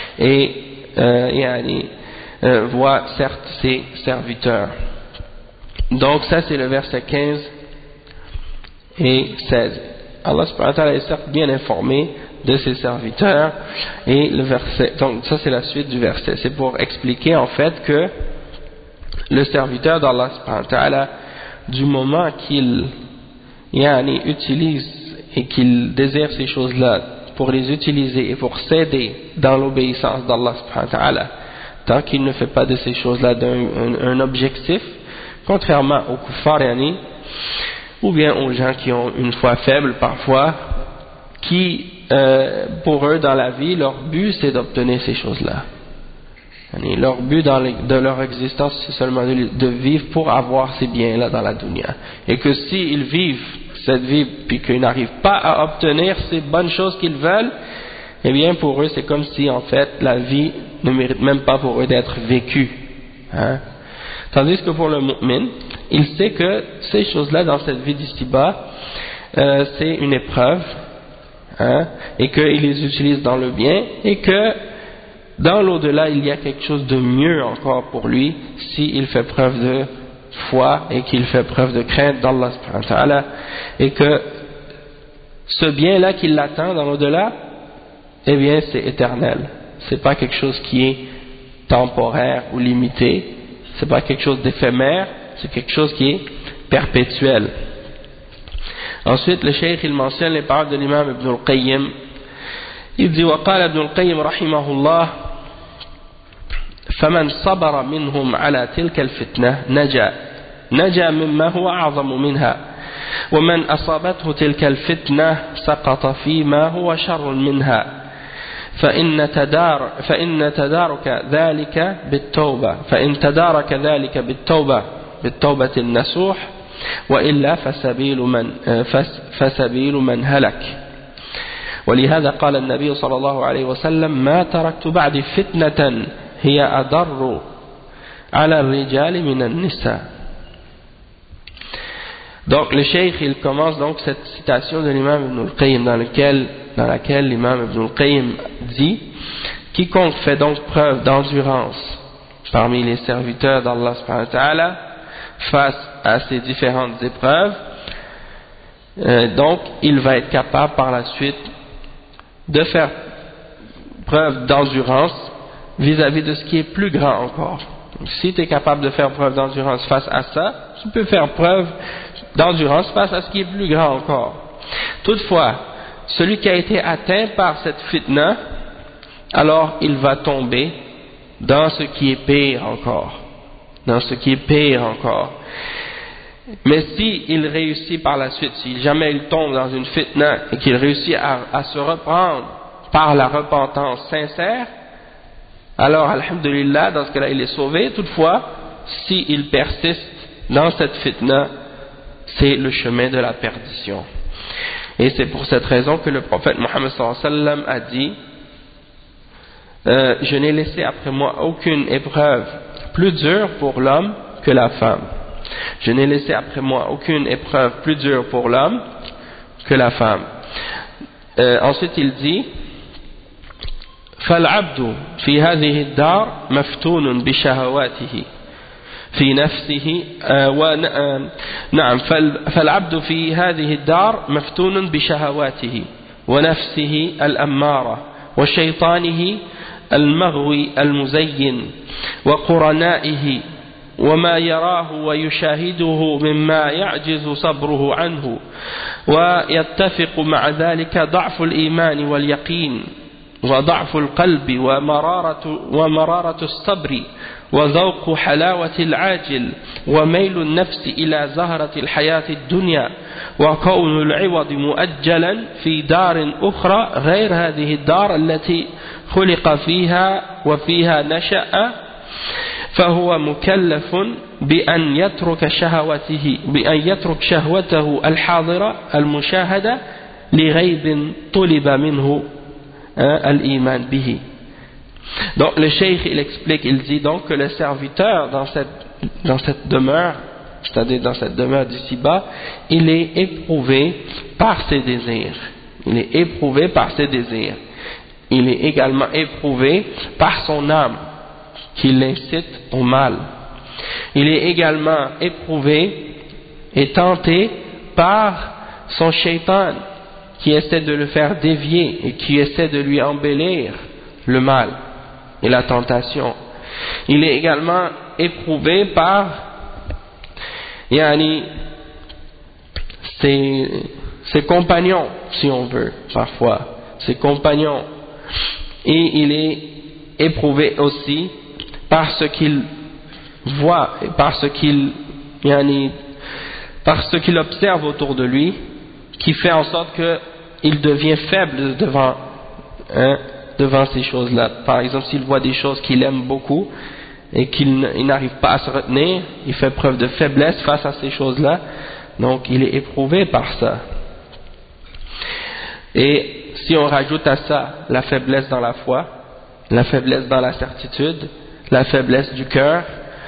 voit certes ses serviteurs. Donc ça c'est le verset 15 et 16. Allah subhanahu wa ta'ala est certes bien informé de ses serviteurs, et le verset, donc ça c'est la suite du verset, c'est pour expliquer en fait que le serviteur d'Allah subhanahu wa ta'ala, du moment qu'il utilise et qu'il désire ces choses-là pour les utiliser et pour s'aider dans l'obéissance d'Allah subhanahu wa ta'ala, tant qu'il ne fait pas de ces choses-là un objectif, contrairement aux kuffar ou bien aux gens qui ont une foi faible parfois, qui pour eux dans la vie, leur but c'est d'obtenir ces choses-là. Leur but de leur existence c'est seulement de vivre pour avoir ces biens-là dans la dunya, et que s'ils vivent cette vie puis qu'ils n'arrivent pas à obtenir ces bonnes choses qu'ils veulent, eh bien pour eux c'est comme si en fait la vie ne mérite même pas pour eux d'être vécue, tandis que pour le mu'min, il sait que ces choses-là dans cette vie d'ici-bas c'est une épreuve, et qu'il les utilise dans le bien, et que dans l'au-delà il y a quelque chose de mieux encore pour lui s'il fait preuve de foi et qu'il fait preuve de crainte d'Allah subhanahu wa ta'ala, et que ce bien-là qui l'attend dans l'au-delà, eh bien c'est éternel, c'est pas quelque chose qui est temporaire ou limité, c'est pas quelque chose d'éphémère, c'est quelque chose qui est perpétuel. Ensuite le cheikh il mentionne les paroles de l'imam Ibn al-Qayyim Il dit وقال ابن القيم رحمه الله فمن صبر منهم على تلك الفتنة نجا مما هو أعظم منها ومن أصابته تلك الفتنة سقط فيما هو شر منها فإن تدارك ذلك بالتوبة النصوح وإلا فسبيل من هلك. ولهذا قال النبي صلى الله عليه وسلم ما تركت بعد فتنة هي أضر على الرجال من النساء. Donc le cheikh il commence donc cette citation de l'imam Ibn al-Qayyim dans laquelle l'imam Ibn al-Qayyim dit quiconque fait donc preuve d'endurance parmi les serviteurs d'Allah subhanahu wa ta'ala face à ces différentes épreuves, donc il va être capable par la suite de faire preuve d'endurance vis-à-vis de ce qui est plus grand encore. Donc, si tu es capable de faire preuve d'endurance face à ça, tu peux faire preuve d'endurance face à ce qui est plus grand encore. Toutefois, celui qui a été atteint par cette fitna, alors il va tomber dans ce qui est pire encore. Mais si il réussit par la suite, si jamais il tombe dans une fitna et qu'il réussit à se reprendre par la repentance sincère, alors alhamdulillah, dans ce cas-là il est sauvé. Toutefois, s'il persiste dans cette fitna, c'est le chemin de la perdition. Et c'est pour cette raison que le prophète Mohammed sallallahu alayhi wa sallam a dit je n'ai laissé après moi aucune épreuve plus dure pour l'homme que la femme. Je n'ai laissé après moi aucune épreuve plus dure pour l'homme que la femme. Ensuite il dit فالعبد في هذه الدار مفتون بشهواته في نفسه نعم فالعبد في هذه الدار مفتون بشهواته ونفسه الأمارة وشيطانه المغوي المزين وقرنائه وما يراه ويشاهده مما يعجز صبره عنه ويتفق مع ذلك ضعف الإيمان واليقين وضعف القلب ومرارة الصبر وذوق حلاوة العاجل وميل النفس إلى زهرة الحياة الدنيا وكون العوض مؤجلا في دار أخرى غير هذه الدار التي خلق فيها وفيها نشأ فهو مكلف بأن يترك شهوته الحاضرة المشاهدة لغيب طلب منه الإيمان به. Donc le cheikh il explique, il dit donc que le serviteur dans cette demeure, c'est-à-dire dans cette demeure d'ici-bas, il est éprouvé par ses désirs. Il est éprouvé par ses désirs. Il est également éprouvé par son âme qui l'incite au mal. Il est également éprouvé et tenté par son shaitan qui essaie de le faire dévier et qui essaie de lui embellir le mal et la tentation. Il est également éprouvé par ses compagnons, si on veut, parfois, ses compagnons. Et il est éprouvé aussi par ce qu'il voit et par ce qu'il observe autour de lui, qui fait en sorte qu'il devient faible devant ces choses-là. Par exemple, s'il voit des choses qu'il aime beaucoup et qu'il n'arrive pas à se retenir, il fait preuve de faiblesse face à ces choses-là, donc il est éprouvé par ça. Et si on rajoute à ça la faiblesse dans la foi, la faiblesse dans la certitude, la faiblesse du cœur,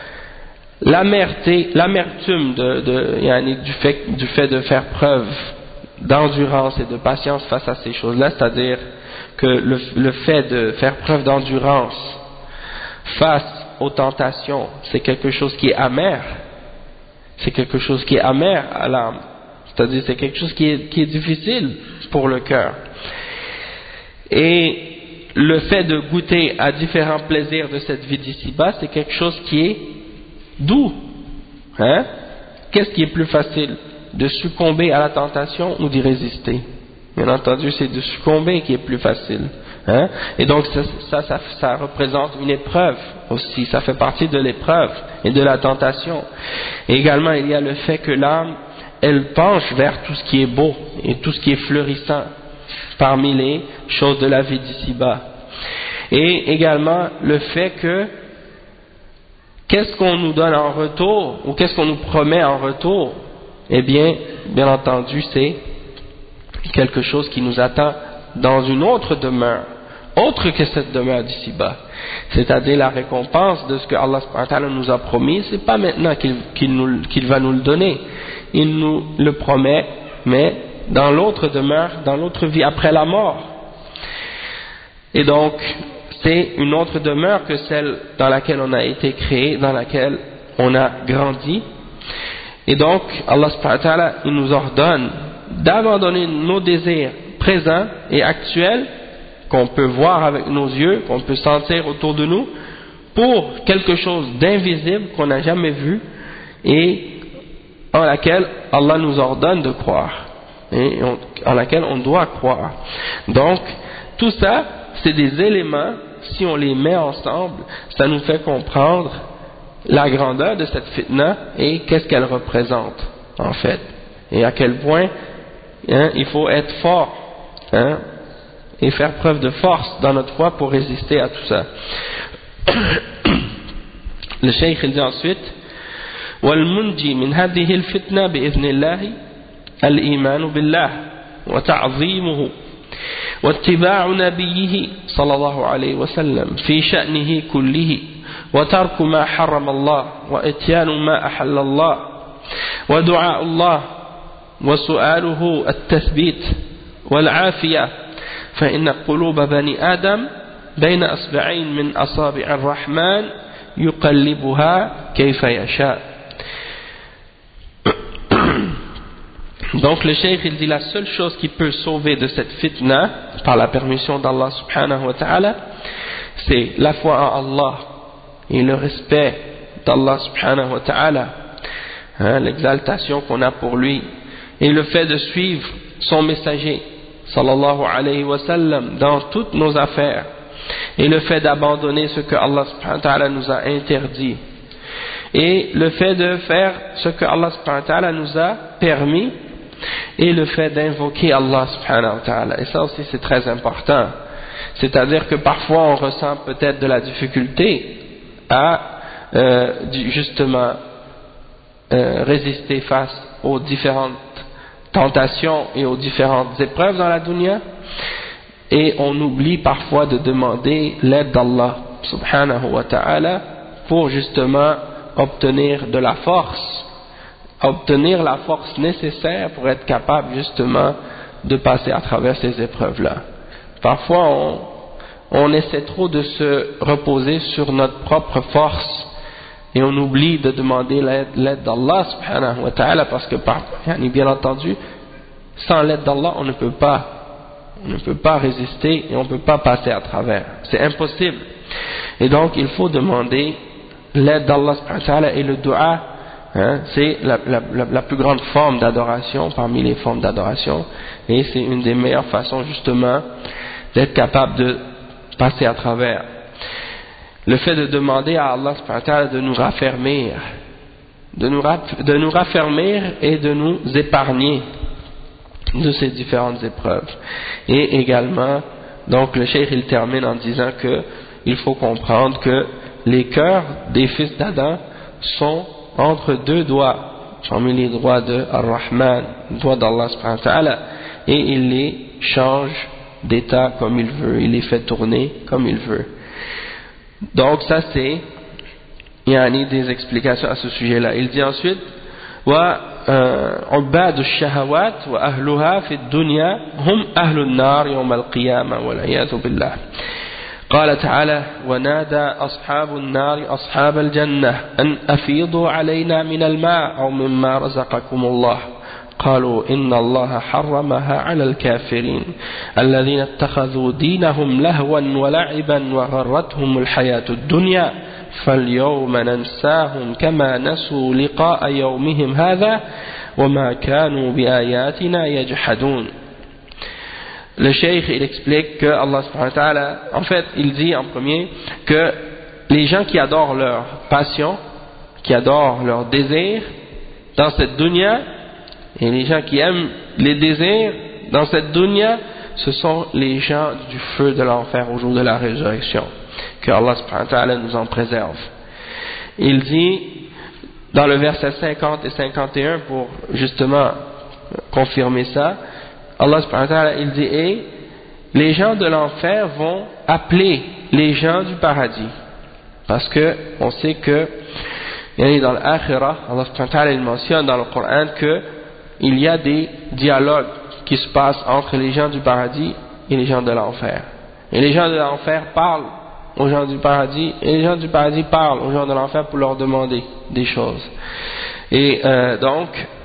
l'amertume du fait de faire preuve d'endurance et de patience face à ces choses-là, c'est-à-dire que le fait de faire preuve d'endurance face aux tentations, c'est quelque chose qui est amer, c'est quelque chose qui est amer à l'âme, c'est-à-dire c'est quelque chose qui est difficile pour le cœur. Et le fait de goûter à différents plaisirs de cette vie d'ici-bas, c'est quelque chose qui est doux. Qu'est-ce qui est plus facile, de succomber à la tentation ou d'y résister? Bien entendu, c'est de succomber qui est plus facile. Hein? Et donc ça représente une épreuve aussi, ça fait partie de l'épreuve et de la tentation. Et également il y a le fait que l'âme, elle penche vers tout ce qui est beau et tout ce qui est fleurissant parmi les choses de la vie d'ici-bas. Et également le fait que qu'est-ce qu'on nous donne en retour ou qu'est-ce qu'on nous promet en retour? Eh bien entendu, c'est quelque chose qui nous attend dans une autre demeure, autre que cette demeure d'ici-bas. C'est-à-dire la récompense de ce que Allah subhanahu wa ta'ala nous a promis, c'est pas maintenant qu'il va nous le donner. Il nous le promet, mais dans l'autre demeure, dans l'autre vie après la mort. Et donc, c'est une autre demeure que celle dans laquelle on a été créé, dans laquelle on a grandi. Et donc, Allah subhanahu wa ta'ala, il nous ordonne d'abandonner nos désirs présents et actuels, qu'on peut voir avec nos yeux, qu'on peut sentir autour de nous, pour quelque chose d'invisible qu'on n'a jamais vu et en laquelle Allah nous ordonne de croire, et en laquelle on doit croire. Donc, tout ça, c'est des éléments, si on les met ensemble, ça nous fait comprendre la grandeur de cette fitna et qu'est-ce qu'elle représente, en fait. Et à quel point il faut être fort et faire preuve de force dans notre foi pour résister à tout ça. Le cheikh il dit ensuite والمنجي من هذه الفتنة بإذن الله الإيمان بالله وتعظيمه واتباع نبيه صلى الله عليه وسلم في شأنه كله وترك ما حرم الله وإتيان ما أحل الله ودعاء الله وسؤاله التثبيت والعافية فإن قلوب بني آدم بين أصبعين من أصابع الرحمن يقلبها كيف يشاء. Donc le cheikh il dit la seule chose qui peut sauver de cette fitna par la permission d'Allah subhanahu wa ta'ala, c'est la foi en Allah et le respect d'Allah subhanahu wa ta'ala, l'exaltation qu'on a pour lui et le fait de suivre son messager sallallahu alayhi wa sallam dans toutes nos affaires et le fait d'abandonner ce que Allah subhanahu wa ta'ala nous a interdit et le fait de faire ce que Allah subhanahu wa ta'ala nous a permis et le fait d'invoquer Allah subhanahu wa ta'ala. Et ça aussi c'est très important, c'est-à-dire que parfois on ressent peut-être de la difficulté à justement résister face aux différentes tentations et aux différentes épreuves dans la dunya, et on oublie parfois de demander l'aide d'Allah subhanahu wa ta'ala pour justement obtenir de la force, obtenir la force nécessaire pour être capable justement de passer à travers ces épreuves-là. Parfois on essaie trop de se reposer sur notre propre force et on oublie de demander l'aide d'Allah subhanahu wa ta'ala, parce que bien entendu sans l'aide d'Allah on ne peut pas résister et on ne peut pas passer à travers, c'est impossible. Et donc il faut demander l'aide d'Allah subhanahu wa ta'ala, et le dua c'est la plus grande forme d'adoration parmi les formes d'adoration, et c'est une des meilleures façons justement d'être capable de passer à travers. Le fait de demander à Allah subhanahu wa ta'ala de nous raffermir, de nous raffermir et de nous épargner de ces différentes épreuves. Et également, donc le cheikh il termine en disant que il faut comprendre que les cœurs des fils d'Adam sont entre deux doigts, parmi les doigts de Ar-Rahman, les doigts d'Allah subhanahu wa ta'ala, et il les change d'état comme il veut, il les fait tourner comme il veut. Donc ça c'est des explications à ce sujet-là. Il dit ensuite وعباد الشهوات وأهلها في الدنيا هم أهل النار يوم القيامة والعياذ بالله. قال تعالى ونادى أصحاب النار أصحاب الجنة أن أفيضوا علينا من الماء أو مما رزقكم الله قالوا إن الله حرمها على الكافرين الذين اتخذوا دينهم لهوا ولعبا وغرتهم الحياة الدنيا فاليوم ننساهم كما نسوا لقاء يومهم هذا وما كانوا بآياتنا يجحدون. le cheikh il explique que Allah subhanahu wa ta'ala, en fait il dit en premier que les gens qui adorent leur passion, qui adorent leur désir dans cette dunya, et les gens qui aiment les désirs dans cette dunya, ce sont les gens du feu de l'enfer au jour de la résurrection. Que Allah subhanahu wa ta'ala nous en préserve. Il dit dans le verset 50 et 51, pour justement confirmer ça, Allah subhanahu wa ta'ala il dit: et les gens de l'enfer vont appeler les gens du paradis, parce que on sait que dans l'akhirah, Allah subhanahu wa ta'ala il mentionne dans le Coran que il y a des dialogues qui se passent entre les gens du paradis et les gens de l'enfer, et les gens de l'enfer parlent aux gens du paradis, et les gens du paradis parlent aux gens de l'enfer pour leur demander des choses. Et donc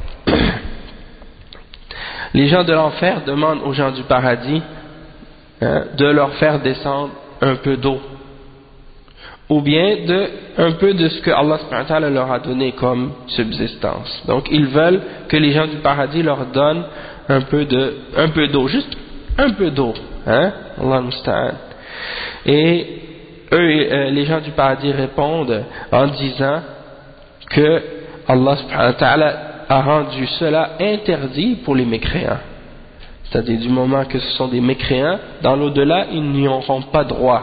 les gens de l'enfer demandent aux gens du paradis de leur faire descendre un peu d'eau, ou bien un peu de ce que Allah subhanahu wa ta'ala leur a donné comme subsistance. Donc ils veulent que les gens du paradis leur donnent un peu d'eau, juste un peu d'eau, Allah musta'an. Et eux, les gens du paradis répondent en disant que Allah subhanahu wa ta'ala a rendu cela interdit pour les mécréants. C'est-à-dire du moment que ce sont des mécréants, dans l'au-delà, ils n'y auront pas droit.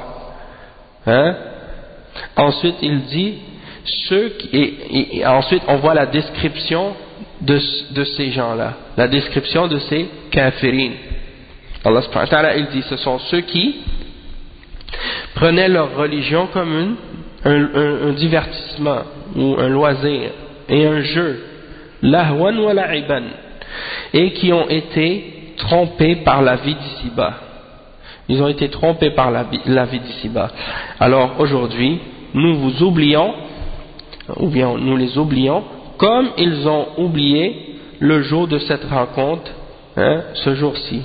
Ensuite, il dit, et ensuite on voit la description de ces gens-là, la description de ces kafirin. Allah subhanahu wa ta'ala, il dit, ce sont ceux qui prenaient leur religion comme un divertissement ou un loisir et un jeu, lahwan wa la'iban, et qui ont été trompés par la vie d'ici-bas. Ils ont été trompés par la vie d'ici-bas. Alors aujourd'hui, nous vous oublions, ou bien nous les oublions, comme ils ont oublié le jour de cette rencontre, ce jour-ci.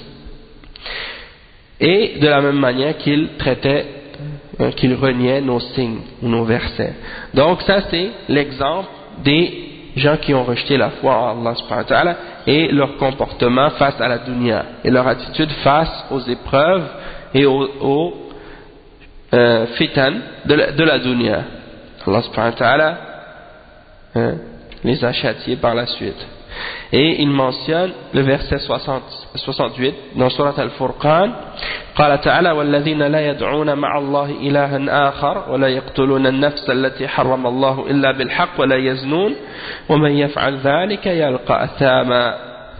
Et de la même manière qu'ils traitaient, qu'ils reniaient nos signes ou nos versets. Donc ça c'est l'exemple des gens qui ont rejeté la foi en Allah subhanahu wa ta'ala et leur comportement face à la dunya et leur attitude face aux épreuves et aux fitan de la dunya. Allah subhanahu wa ta'ala les a châtiés par la suite. Et il mentionne le verset 68 dans Surat Al-Furqan: قال تعالى والذين لا يدعون مع الله إلها آخر ولا يقتلون النفس التي حرم الله إلا بالحق ولا يزنون ومن يفعل ذلك يلقى أثاما.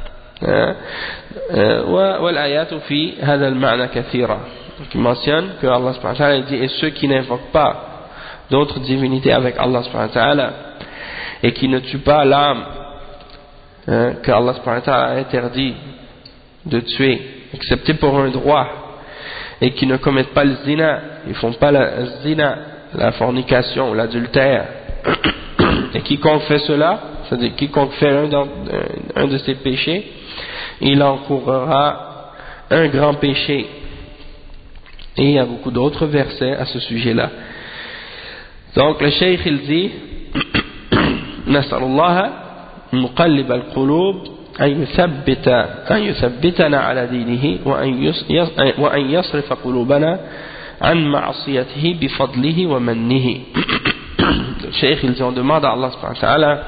والآيات في هذا المعنى كثيرة. Il mentionne que Allah subhanahu wa ta'ala dit: et ceux qui n'invoquent pas d'autres divinités avec Allah subhanahu wa ta'ala et qui ne tuent pas l'âme que Allah subhanahu wa ta'ala a interdit de tuer, excepté pour un droit, et qui ne commettent pas le zina, ils font pas le zina, la fornication, l'adultère, et quiconque fait cela, c'est-à-dire quiconque fait un de ces péchés, il encourra un grand péché. Et il y a beaucoup d'autres versets à ce sujet-là. Donc le cheikh il dit: Nas'alullah مقلب القلوب أن يثبتنا على دينه وأن يصرف قلوبنا عن معصيته بفضله ومنه. Le cheikh il dit: on demande à Allah subhanahu wa ta'ala,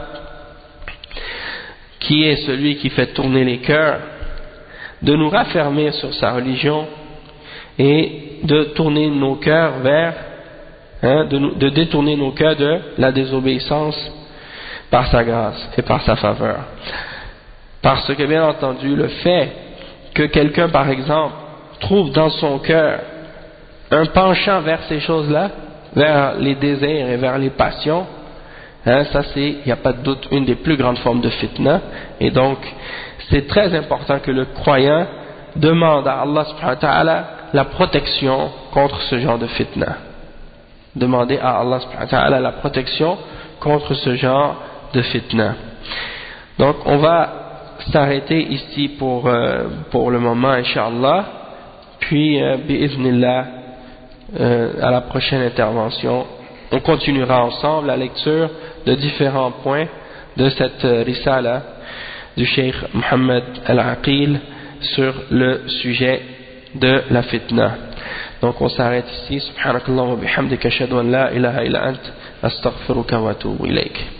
qui est celui qui fait tourner les cœurs, de nous raffermir sur sa religion et de tourner nos cœurs vers, de détourner nos cœurs de la désobéissance par sa grâce et par sa faveur. Parce que bien entendu, le fait que quelqu'un par exemple trouve dans son cœur un penchant vers ces choses-là, vers les désirs et vers les passions, ça c'est, il n'y a pas de doute, une des plus grandes formes de fitna. Et donc c'est très important que le croyant demande à Allah subhanahu wa ta'ala la protection contre ce genre de fitna. Demander à Allah subhanahu wa ta'ala la protection contre ce genre de fitna. Donc on va s'arrêter ici pour le moment, Inch'Allah, puis bi'idhnillah, à la prochaine intervention on continuera ensemble la lecture de différents points de cette risala du Cheikh Mohammed Al-Aqil sur le sujet de la fitna. Donc on s'arrête ici. Subhanakallah wa bihamdika ashhadu an la ilaha illa ant astaghfiruka wa atubu ilayk.